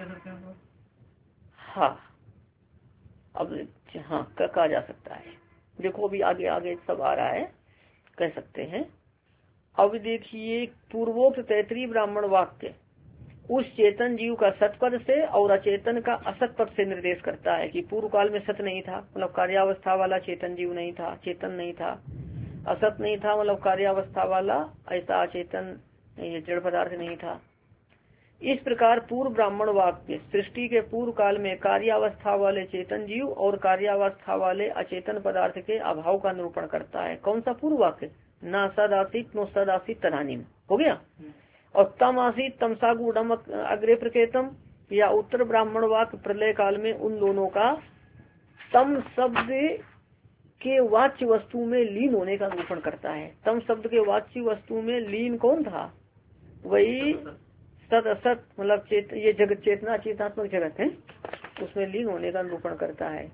हाँ अब हाँ कहा जा सकता है, देखो अभी आगे आगे सब आ रहा है, कह सकते हैं। अब देखिए पूर्वोक्त तैतरीय ब्राह्मण वाक्य उस चेतन जीव का सतपद से और अचेतन का असत पद से निर्देश करता है कि पूर्व काल में सत नहीं था, मतलब कार्यावस्था वाला चेतन जीव नहीं था, चेतन नहीं था। असत नहीं था, मतलब कार्यावस्था वाला ऐसा अचेतन ये जड़ पदार्थ नहीं था। इस प्रकार पूर्व ब्राह्मण वाक्य सृष्टि के पूर्व काल में कार्यावस्था वाले चेतन जीव और कार्यावस्था वाले अचेतन पदार्थ के अभाव का निरूपण करता है। कौन सा पूर्व वाक्य? न सदासित नो सदासित तदानीम हो गया। और तम आसित तमसा गूढ़म अग्रे प्रकेतम, या उत्तर ब्राह्मण वाक्य प्रलय काल में उन दोनों का तम शब्द के वाच्य वस्तु में लीन होने का निरूपण करता है। तम शब्द के वाच्य वस्तु में लीन कौन था? वही सत असत, मतलब चेत ये जगत चेतना चेतनात्मक जगत है, उसमें लीन होने का निरूपण करता है।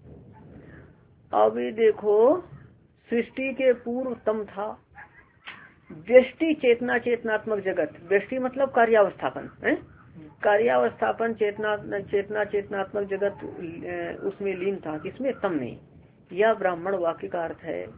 अब देखो सृष्टि के पूर्व तम था, व्यष्टि चेतना चेतनात्मक जगत, व्यष्टि मतलब कार्यावस्थापन है, कार्यावस्थापन चेतना चेतना चेतनात्मक जगत उसमें लीन था, किसमें? तम में। यह ब्राह्मण वाक्य का अर्थ है।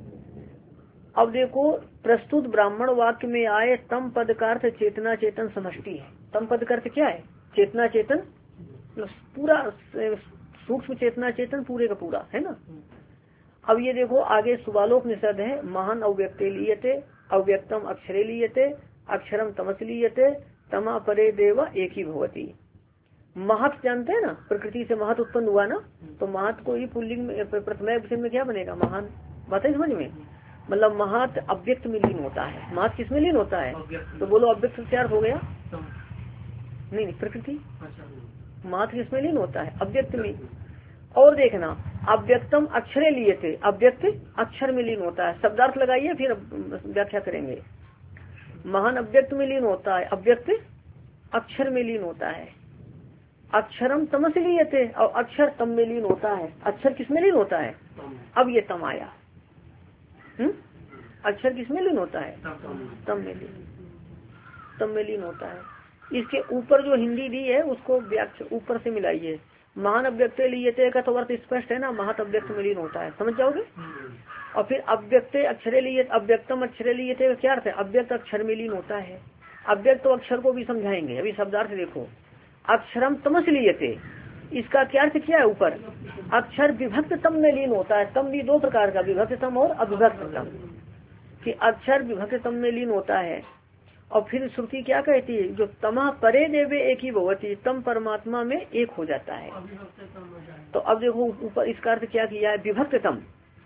अब देखो प्रस्तुत ब्राह्मण वाक्य में आए तम पद का अर्थ चेतना चेतन समष्टि है। तम पद का अर्थ क्या है? चेतना चेतन पूरा, सूक्ष्म चेतना चेतन पूरे का पूरा है ना। अब ये देखो आगे सुबालोपनिषद है, महान अव्यक्ते लीयते अव्यक्तम अक्षरे लीयते अक्षरम तमस लीयते तमा परे देव एक ही भवती। महत जानते हैं ना, प्रकृति से महत उत्पन्न हुआ ना, तो महत को ही पुल्लिंग में प्रथमा विषय में क्या बनेगा? महान। बात है समझ में? मतलब महत अव्यक्त में लीन होता है। महत किस में लीन होता है? तो बोलो अव्यक्त क्या हो गया? नहीं नहीं प्रकृति। महत किस में लीन होता है? अव्यक्त में। और देखना अव्यक्तम अक्षरे लिए थे, अव्यक्त अक्षर में लीन होता है। शब्दार्थ लगाइए फिर व्याख्या करेंगे। महान अव्यक्त में लीन होता है, अव्यक्त अक्षर में लीन होता है। अक्षरम तमस लिए थे, और अक्षर तम में लीन होता है। अक्षर किस में लीन होता है? अब ये तम आया। हम्म अक्षर किस में लीन होता है? तम में लीन, तम में लीन होता है। इसके ऊपर जो हिंदी दी है उसको व्याख्या ऊपर से मिलाइए। महान अव्यक्त लिए का तो अर्थ स्पष्ट है ना, महत अव्यक्त में लीन होता है, समझ जाओगे। और फिर अव्यक्त अक्षरे लिए, अव्यक्तम अक्षरे लिए थे क्या अर्थ है? अव्यक्त अक्षर में लीन होता है। अव्यक्त तो अक्षर को भी समझाएंगे, अभी शब्दार्थ देखो। अक्षरम तमस लिए थे, इसका क्या अर्थ क्या है? ऊपर अक्षर विभक्त तम में लीन होता है। तम भी दो प्रकार का, विभक्त तम और अविभक्त तम, कि अक्षर विभक्त तम में लीन होता है। और फिर श्रुति क्या कहती है? जो तमा परे देवे एक ही भवती, तम परमात्मा में एक हो जाता है। तो अब देखो ऊपर इसका अर्थ क्या किया है? विभक्त तम,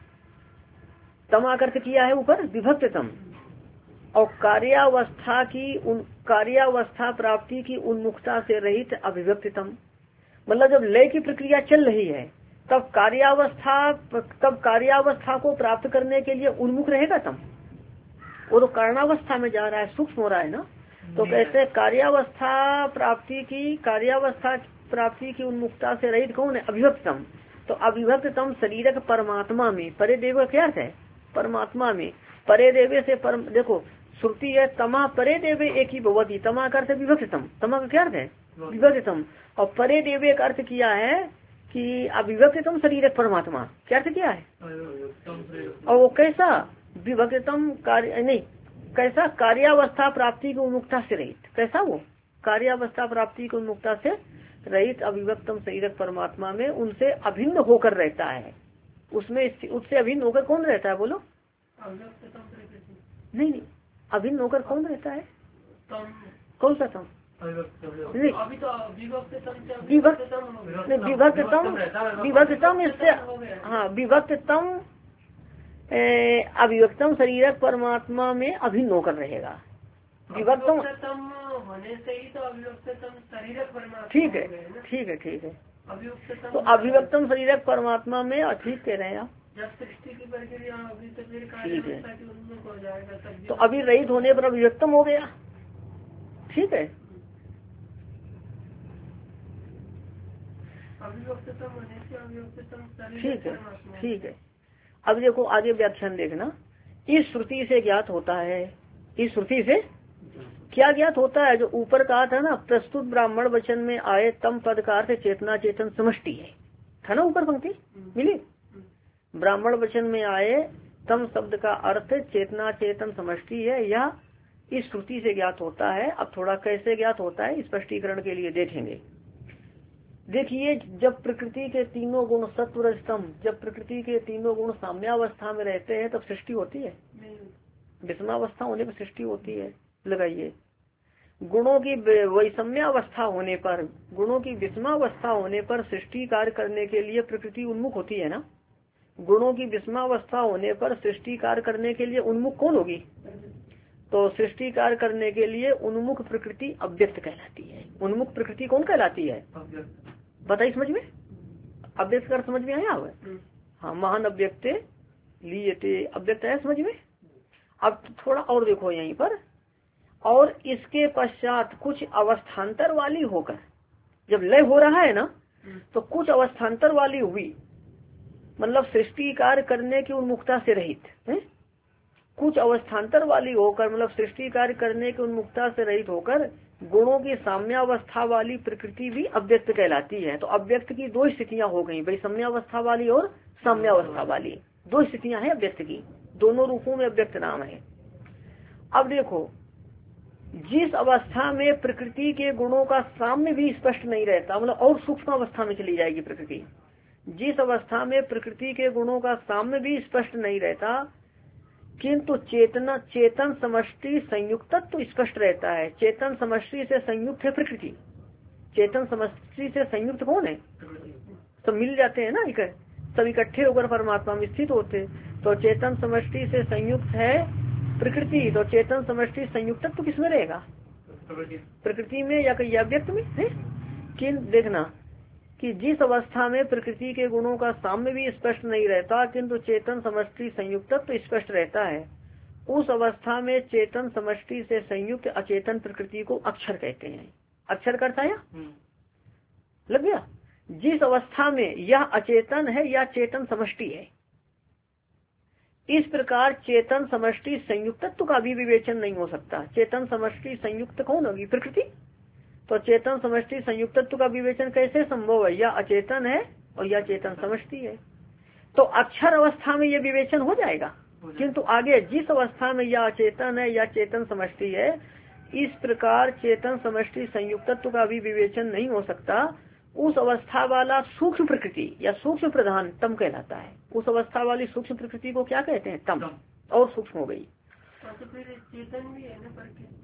तमा का अर्थ किया है ऊपर विभक्त तम। और कार्यावस्था की उन कार्यावस्था प्राप्ति की उन्मुखता से रहित अभिव्यक्तम, मतलब जब लय की प्रक्रिया चल रही है तब कार्यावस्था तब कार्यावस्था को प्राप्त करने के लिए उन्मुख रहेगा तम। वो तो कारणावस्था में जा रहा है, सूक्ष्म हो रहा है ना। तो कहते हैं कार्यावस्था प्राप्ति की कार्यावस्था प्राप्ति की उन्मुखता से रहित कौन है? अभिव्यक्तम। तो अभिव्यक्तम शरीरक परमात्मा में, परे देव का क्या अर्थ है? परमात्मा में। परे देवे से परम, देखो श्रुति है तमा परे देवे एक ही भवती, तमा का अर्थ है विभक्तम, तमा का क्या अर्थ है? विभक्तम। और परे देवे का अर्थ किया है कि अभिव्यक्तम शरीरक परमात्मा, क्या अर्थ किया है? और वो कैसा? विभक्तम कार्य नहीं, कैसा? कार्यावस्था प्राप्ति की उन्मुक्ता से रहित। कैसा वो? कार्यावस्था प्राप्ति की उन्मुक्ता से रहित अभिव्यक्तम शरीरक परमात्मा में उनसे अभिन्न होकर रहता है। उसमें उससे अभिन्न होकर कौन रहता है? बोलो। नहीं नहीं, अभिन्न होकर कौन रहता है? कौन सा तम? नहीं विभक्तम, विभक्तम इससे, हाँ विभक्तम अभिव्यक्तम शरीरक परमात्मा में अभिन्न होकर रहेगा। विभक्तम होने से ही तो अभिव्यक्तम शरीरक परमात्मा। ठीक है ठीक है ठीक है। तो अभिव्यक्तम शरीरक परमात्मा में, ठीक कह रहे हैं आप। जब सृष्टि की प्रक्रिया अभी तो फिर कार्यावस्था की उन्मुख हो जाएगा, तो अभी रहित होने पर अभिव्यक्तम हो गया। ठीक है, अभिव्यक्तम होने से अभिव्यक्तम। ठीक है ठीक है। अब देखो आगे व्याख्यान देखना। इस श्रुति से ज्ञात होता है, इस श्रुति से क्या ज्ञात होता है? जो ऊपर कहा था ना, प्रस्तुत ब्राह्मण वचन में आए तम पद का अर्थ चेतना चेतन समष्टि है, था ना ऊपर पंक्ति मिली। ब्राह्मण वचन में आए तम शब्द का अर्थ चेतना चेतन समष्टि है, यह इस श्रुति से ज्ञात होता है। अब थोड़ा कैसे ज्ञात होता है स्पष्टीकरण के लिए देखेंगे। देखिए, जब प्रकृति के तीनों गुण सत्व रजतम, जब प्रकृति के तीनों गुण साम्यावस्था में रहते हैं तब सृष्टि होती है, विषमावस्था होने पर सृष्टि होती है। लगाइए, गुणों की वैषम्यावस्था होने पर, गुणों की विषमावस्था होने पर सृष्टि कार्य करने के लिए प्रकृति उन्मुख होती है ना। गुणों की विषमावस्था होने पर सृष्टि कार्य करने के लिए उन्मुख कौन होगी? तो सृष्टि कार्य करने के लिए उन्मुख प्रकृति अव्यक्त कहलाती है। उन्मुख प्रकृति कौन कहलाती है? बताइए समझ में, अव्यक्त कर समझ में आया हुआ? हाँ, महान अव्यक्त लीयते, अव्यक्त है समझ में। अब थोड़ा और देखो यहीं पर, और इसके पश्चात कुछ अवस्थान्तर वाली होकर, जब लय हो रहा है ना तो कुछ अवस्थान्तर वाली हुई, मतलब सृष्टि कार्य करने की उन्मुखता से रहित है, कुछ अवस्थान्तर वाली होकर मतलब सृष्टि कार्य करने की उन्मुखता से रहित होकर गुणों की साम्यावस्था वाली प्रकृति भी अव्यक्त कहलाती है। तो अव्यक्त की दो स्थितियां हो गई भाई, साम्यावस्था वाली और साम्यावस्था वाली, दो स्थितियां हैं अव्यक्त की, दोनों रूपों में अव्यक्त नाम है। अब देखो, जिस अवस्था में प्रकृति के गुणों का साम्य भी स्पष्ट नहीं रहता, मतलब और सूक्ष्म अवस्था में चली जाएगी प्रकृति, जिस अवस्था में प्रकृति के गुणों का साम्य भी स्पष्ट नहीं रहता किंतु चेतना चेतन समष्टि संयुक्त तो स्पष्ट रहता है। चेतन समष्टि से संयुक्त है प्रकृति, चेतन समष्टि से संयुक्त कौन है? सब मिल जाते हैं ना, सब इकट्ठे होकर परमात्मा में स्थित होते। तो चेतन समष्टि से संयुक्त है प्रकृति, तो चेतन समष्टि संयुक्त तो किसमें रहेगा? प्रकृति में या कहीं अव्यक्त में है। किंतु देखना कि जिस अवस्था में प्रकृति के गुणों का साम्य भी स्पष्ट नहीं रहता किंतु चेतन समष्टि संयुक्त तो स्पष्ट रहता है, उस अवस्था में चेतन समष्टि से संयुक्त अचेतन प्रकृति को अक्षर कहते हैं। अक्षर करता है लग गया। जिस अवस्था में यह अचेतन है या चेतन समष्टि है, इस प्रकार चेतन समष्टि संयुक्तत्व का भी विवेचन नहीं हो सकता। चेतन समष्टि संयुक्त कौन होगी? प्रकृति। तो चेतन समष्टि संयुक्तत्व का विवेचन कैसे संभव है? या अचेतन है और या चेतन समष्टि है। तो अक्षर अवस्था में यह विवेचन हो जाएगा, किंतु आगे जिस अवस्था में या अचेतन है या चेतन समष्टि है, इस प्रकार चेतन समष्टि संयुक्तत्व का भी विवेचन नहीं हो सकता। उस अवस्था वाला सूक्ष्म प्रकृति या सूक्ष्म प्रधान तम कहलाता है। उस अवस्था वाली सूक्ष्म प्रकृति को क्या कहते हैं? तम। और सूक्ष्म हो गई। तो फिर चेतन भी है ना,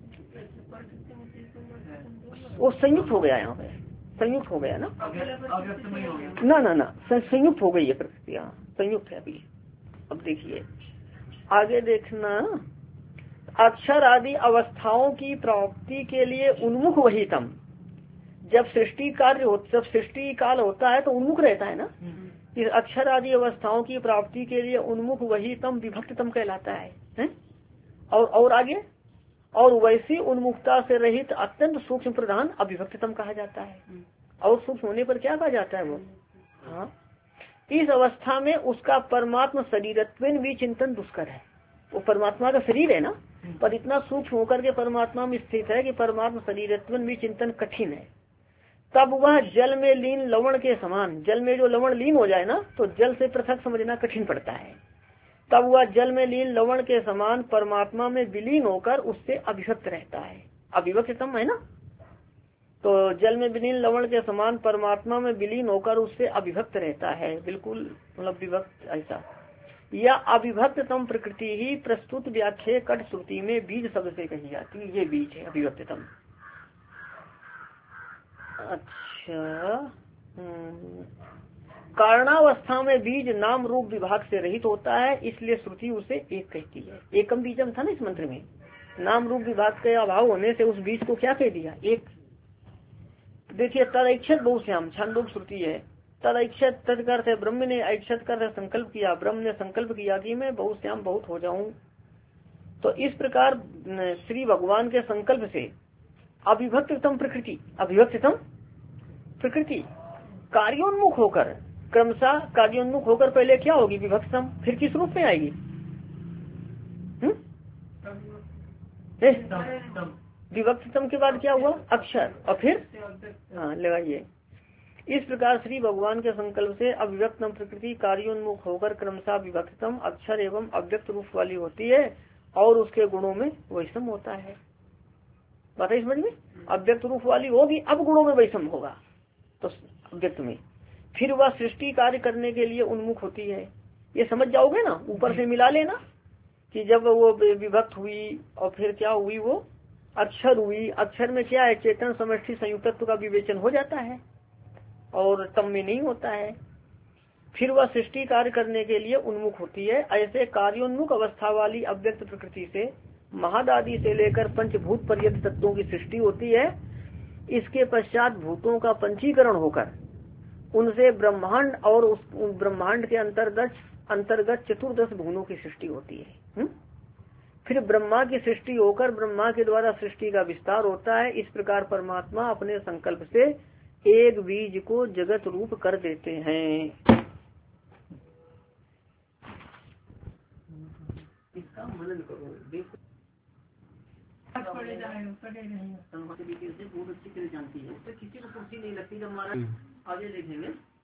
वो संयुक्त हो गया, यहाँ पे संयुक्त हो गया ना, ना ना ना संयुक्त हो गई है प्रकृति, यहाँ संयुक्त है अभी। अब देखिए आगे देखना, अक्षर आदि अवस्थाओं की प्राप्ति के लिए उन्मुख वही तम। जब सृष्टि कार्य हो, जब सृष्टि काल होता है तो उन्मुख रहता है ना। इस अक्षर आदि अवस्थाओं की प्राप्ति के लिए उन्मुख वही तम विभक्ततम कहलाता है, है? और और आगे, और वैसी उन्मुखता से रहित अत्यंत सूक्ष्म प्रधान अविभक्ततम कहा जाता है। और सूक्ष्म होने पर क्या कहा जाता है वो? हाँ, इस अवस्था में उसका परमात्मा शरीरत्वेन भी चिंतन दुष्कर है। वो परमात्मा का शरीर है ना, पर इतना सूक्ष्म होकर के परमात्मा में स्थित है कि परमात्मा शरीरत्वेन भी चिंतन कठिन है। तब वह जल में लीन लवण के समान, जल में जो लवण लीन हो जाए ना तो जल से पृथक समझना कठिन पड़ता है। तब वह जल में लीन लवण के समान परमात्मा में विलीन होकर उससे अभिभक्त रहता है। अभिभक्तम है ना, तो जल में विलीन लवण के समान परमात्मा में विलीन होकर उससे अभिभक्त रहता है, बिल्कुल मतलब विभक्त ऐसा। या अविभक्ततम प्रकृति ही प्रस्तुत व्याख्या कट श्रुति में बीज शब्द से कही जाती है। ये बीज है अविभक्ततम। अच्छा, कारणावस्था में बीज नाम रूप विभाग से रहित होता है, इसलिए श्रुति उसे एक कहती है। एकम बीजम था ना इस मंत्र में, नाम रूप विभाग के अभाव होने से उस बीज को क्या कह दिया? एक। देखिए तदैक्षत बहुश्याम छांदोग श्रुति है। तदैक्षत तद का अर्थ है ब्रह्म ने, ऐक्षत का अर्थ संकल्प किया, ब्रह्म ने संकल्प किया कि मैं बहुश्याम बहुत हो जाऊं। तो इस प्रकार श्री भगवान के संकल्प से अविभक्ततम प्रकृति, अविभक्ततम प्रकृति कार्योन्मुख होकर, क्रमशः कार्योन्मुख होकर पहले क्या होगी? विभक्तम। फिर किस रूप में आएगी? विभक्ततम के बाद क्या हुआ? अक्षर। और फिर हाँ लगाइए, इस प्रकार श्री भगवान के संकल्प से अभिव्यक्तम प्रकृति कार्योन्मुख होकर क्रमशः विभक्तम अक्षर एवं अव्यक्त रूप वाली होती है और उसके गुणों में वैषम होता है। बात है समझ में? अव्यक्त रूप वाली होगी, अब गुणों में वैषम होगा तो अव्यक्त में। फिर वह सृष्टि कार्य करने के लिए उन्मुख होती है। ये समझ जाओगे ना, ऊपर से मिला लेना कि जब वो विभक्त हुई और फिर क्या हुई, वो अक्षर हुई। अक्षर में क्या है, चेतन समष्टि संयुक्तत्व का विवेचन हो जाता है और तम में नहीं होता है। फिर वह सृष्टि कार्य करने के लिए उन्मुख होती है। ऐसे कार्योन्मुख अवस्था वाली अव्यक्त प्रकृति से महादादि से लेकर पंचभूत पर्यंत तत्वों की सृष्टि होती है। इसके पश्चात भूतों का पंचीकरण होकर उनसे ब्रह्मांड और उस ब्रह्मांड के अंतर्गत अंतर्गत चतुर्दश भुवनों की सृष्टि होती है। हुँ? फिर ब्रह्मा की सृष्टि होकर ब्रह्मा के द्वारा सृष्टि का विस्तार होता है। इस प्रकार परमात्मा अपने संकल्प से एक बीज को जगत रूप कर देते हैं। इसका मनन करो, देखो बहुत अच्छी तरह जानती है, उससे किसी को कुर्सी नहीं लगती। जब हमारा आगे देखेंगे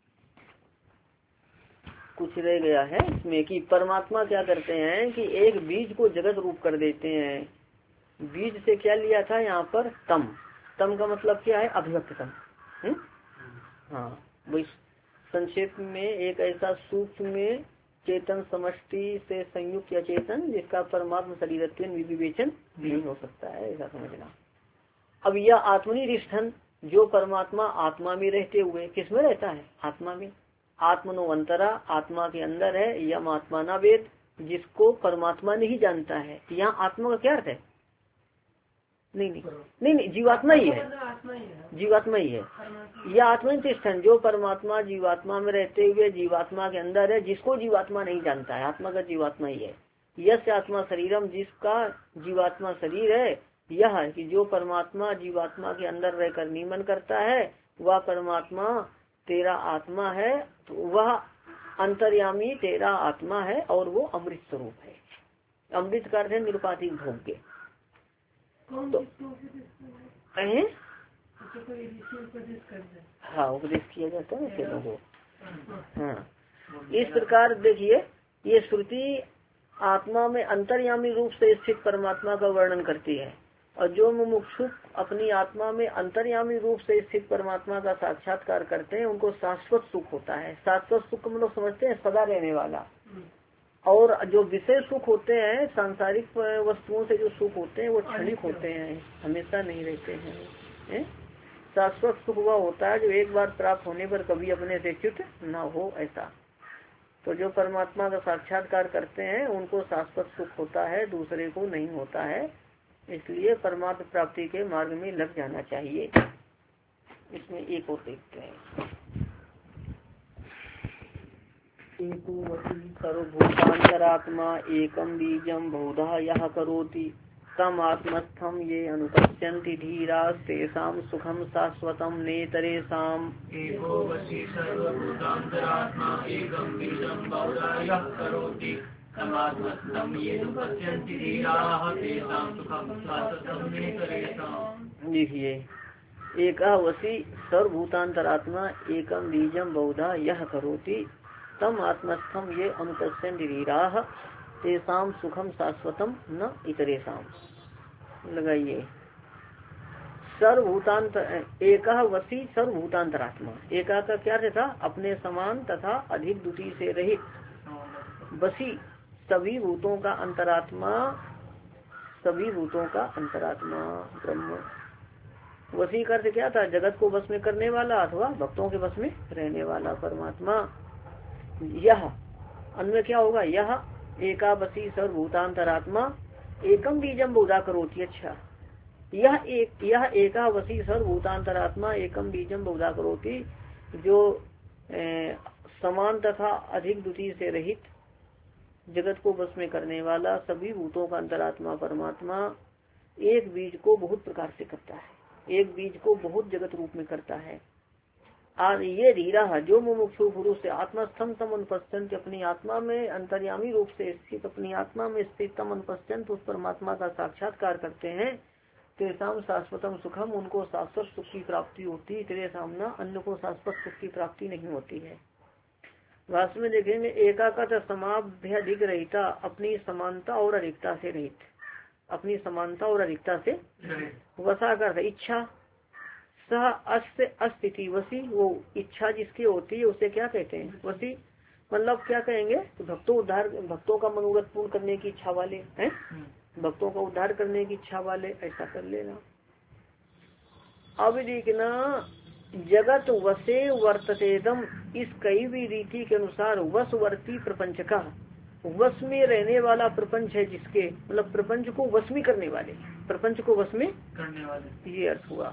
कुछ रह गया है इसमें कि परमात्मा क्या करते हैं कि एक बीज को जगत रूप कर देते हैं। बीज से क्या लिया था यहाँ पर, तम। तम का मतलब क्या है, अभिव्यक्तम। हाँ, वही संक्षेप में एक ऐसा सूक्ष्म में चेतन समष्टि से संयुक्त या चेतन जिसका परमात्मा शरीरत्व विवेचन नहीं हो सकता है, ऐसा समझना। अब यह आत्मनिष्ठन जो परमात्मा आत्मा में रहते हुए, किसमें रहता है, आत्मा में। आत्मनो अंतरा, आत्मा के अंदर है। यम आत्मा ना वेद, जिसको परमात्मा नहीं जानता है। यहाँ आत्मा का क्या अर्थ है? नहीं नहीं नहीं नहीं जीवात्मा ही है, जीवात्मा ही है। यह आत्मनिष्ठन जो परमात्मा जीवात्मा में रहते हुए जीवात्मा के अंदर है, जिसको जीवात्मा नहीं जानता है, आत्मा का जीवात्मा ही है। यश आत्मा शरीरम, जिसका जीवात्मा शरीर है। यह है कि जो परमात्मा जीवात्मा के अंदर रहकर नियमन करता है, वह परमात्मा तेरा आत्मा है। तो वह अंतर्यामी तेरा आत्मा है और वो अमृत स्वरूप है। अमृत का अर्थ है निरुपाधिक भोग्य। तो हाँ, उपदेश किया जाता है चलो को। हाँ, इस प्रकार देखिए ये श्रुति आत्मा में अंतर्यामी रूप से स्थित परमात्मा का वर्णन करती है, और जो मुमुक्षु अपनी आत्मा में अंतर्यामी रूप से स्थित परमात्मा का साक्षात्कार करते हैं उनको शाश्वत सुख होता है। शाश्वत सुख हम लोग समझते हैं सदा रहने वाला, और जो विषय सुख होते हैं सांसारिक वस्तुओं से जो सुख होते हैं वो क्षणिक होते हैं, हमेशा नहीं रहते हैं। शाश्वत सुख वह होता है जो एक बार प्राप्त होने पर कभी अपने से च्युत न हो, ऐसा। तो जो परमात्मा का साक्षात्कार करते हैं उनको शाश्वत सुख होता है, दूसरे को नहीं होता है। इसलिए परमात्मा प्राप्ति के मार्ग में लग जाना चाहिए। इसमें एक और देखते हैं, सर्वभूतांतरात्मा एकम बीजम बहुधा यह करोति तम आत्मस्थम ये अनुपश्यन्ति धीरा तेषां सुखम शाश्वतम नेतरेषाम्। देखिए एकावसी सर्वभूतांतरात्मा एकम बीजम बहुधा यह करोति तम आत्मस्थम ये अनुपश्यन्ति धीराः तेषां सुखम शाश्वतम न इतरेषाम्। लगाइए सर्वभूतांत एका वसी सर्वभूतांतरात्मा। एका का क्या अर्थ था, अपने समान तथा अधिक दुटी से रहित। वसी सभी भूतों का अंतरात्मा, सभी भूतों का अंतरात्मा ब्रह्म। वसी का अर्थ क्या था, जगत को वश में करने वाला अथवा भक्तों के वश में रहने वाला परमात्मा। यह अन्य क्या होगा, यह एकावसी सर्वभूतांतरात्मा एकम बीजम बहुधा करोति। अच्छा, यह एक यह एकावसी सर्वभूतांतरात्मा एकम बीजम बहुधा करोति, जो ए, समान तथा अधिक द्वितीय से रहित, जगत को वश में करने वाला, सभी भूतों का अंतरात्मा परमात्मा एक बीज को बहुत प्रकार से करता है, एक बीज को बहुत जगत रूप में करता है। और ये धीरा जो मुमुक्षु पुरुष से आत्मस्थम तम अनुपश्यंत, अपनी आत्मा में अंतर्यामी रूप से स्थित, अपनी आत्मा में स्थित तम अनुपश्यंत, उस परमात्मा का साक्षात्कार करते हैं। तेसाम शाश्वतम सुखम, उनको शाश्वत सुख की प्राप्ति होती है। तेरे सामना अन्य को शाश्वत सुख की प्राप्ति नहीं होती है। भाष्य में देखेंगे एकाकत समाभ्यधिक रहिता, अपनी समानता और अधिकता से रहित, अपनी समानता और अधिकता से वसा कर इच्छा, सह अस्य अस्थिति वसी, वो इच्छा जिसकी होती है उसे क्या कहते हैं वसी, मतलब क्या कहेंगे तो भक्तों उद्धार, भक्तों का मनोरथ पूर्ण करने की इच्छा वाले हैं, भक्तों का उद्धार करने की इच्छा वाले, ऐसा कर लेना। अब देखना जगत वसे वर्ततेदम, इस कई भी रीति के अनुसार वशवर्ती प्रपंच का, वश में रहने वाला प्रपंच है जिसके, मतलब प्रपंच को वश में करने वाले, प्रपंच को वश में करने वाले, ये अर्थ हुआ।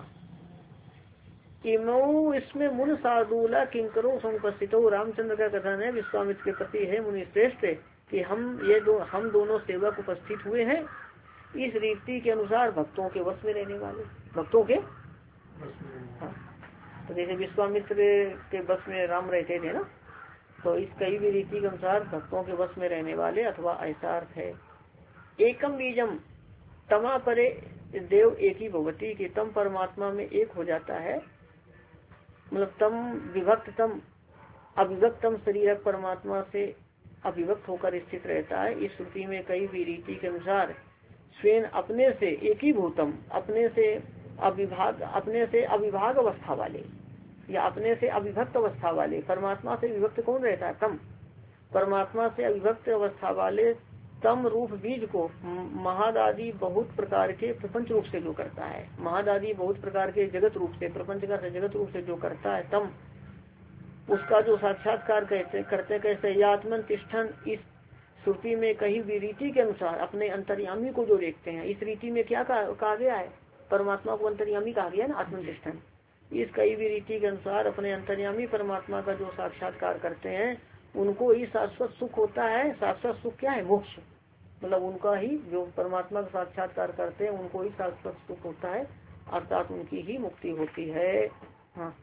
इमो, इसमें मुन साधुला किंकरो समुपस्थित, रामचंद्र का कथन है विश्वामित्र के प्रति है मुनि श्रेष्ठ कि हम ये दो हम दोनों सेवक उपस्थित हुए हैं इस रीति के अनुसार भक्तों के वश में रहने वाले, भक्तों के हाँ। तो जैसे विश्वामित्र के वश में राम रहते थे ना, तो इस कई भी रीति के अनुसार भक्तों के वश में रहने वाले, अथवा ऐसा अर्थ है। एकम बीजम तमा परे देव एक ही भगवती के, तम परमात्मा में एक हो जाता है, मतलब तम विभक्त तम अविभक्तम शरीर परमात्मा से अविभक्त होकर स्थित रहता है। इस श्रुति में कई भी रीति के अनुसार स्वयं अपने से एक ही भूतम, अपने से अविभाग, अपने से अविभाग अवस्था वाले या अपने से अविभक्त अवस्था वाले, परमात्मा से विभक्त कौन रहता है तम, परमात्मा से अविभक्त अवस्था वाले तम रूप बीज को महादादि बहुत प्रकार के प्रपंच रूप से जो करता है, महादादि बहुत प्रकार के जगत रूप से, प्रपंच का जगत रूप से जो करता है तम, उसका जो साक्षात्कार कहते करते कैसे यात्मन तिष्ठन, इस श्रुति में कही भी रीति के अनुसार अपने अंतर्यामी को जो देखते हैं। इस रीति में क्या कहा गया है, परमात्मा को अंतर्यामी कहा गया ना, आत्मनिष्ठन। इस कई भी रीति के अनुसार अपने अंतर्यामी परमात्मा का जो साक्षात्कार करते हैं उनको ही शाश्वत सुख होता है। शाश्वत सुख क्या है, मोक्ष, मतलब उनका ही जो परमात्मा का साक्षात्कार करते हैं उनको ही शाश्वत सुख होता है, अर्थात उनकी ही मुक्ति होती है। हाँ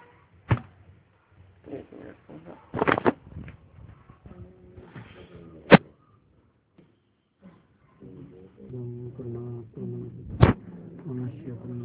एक मिनट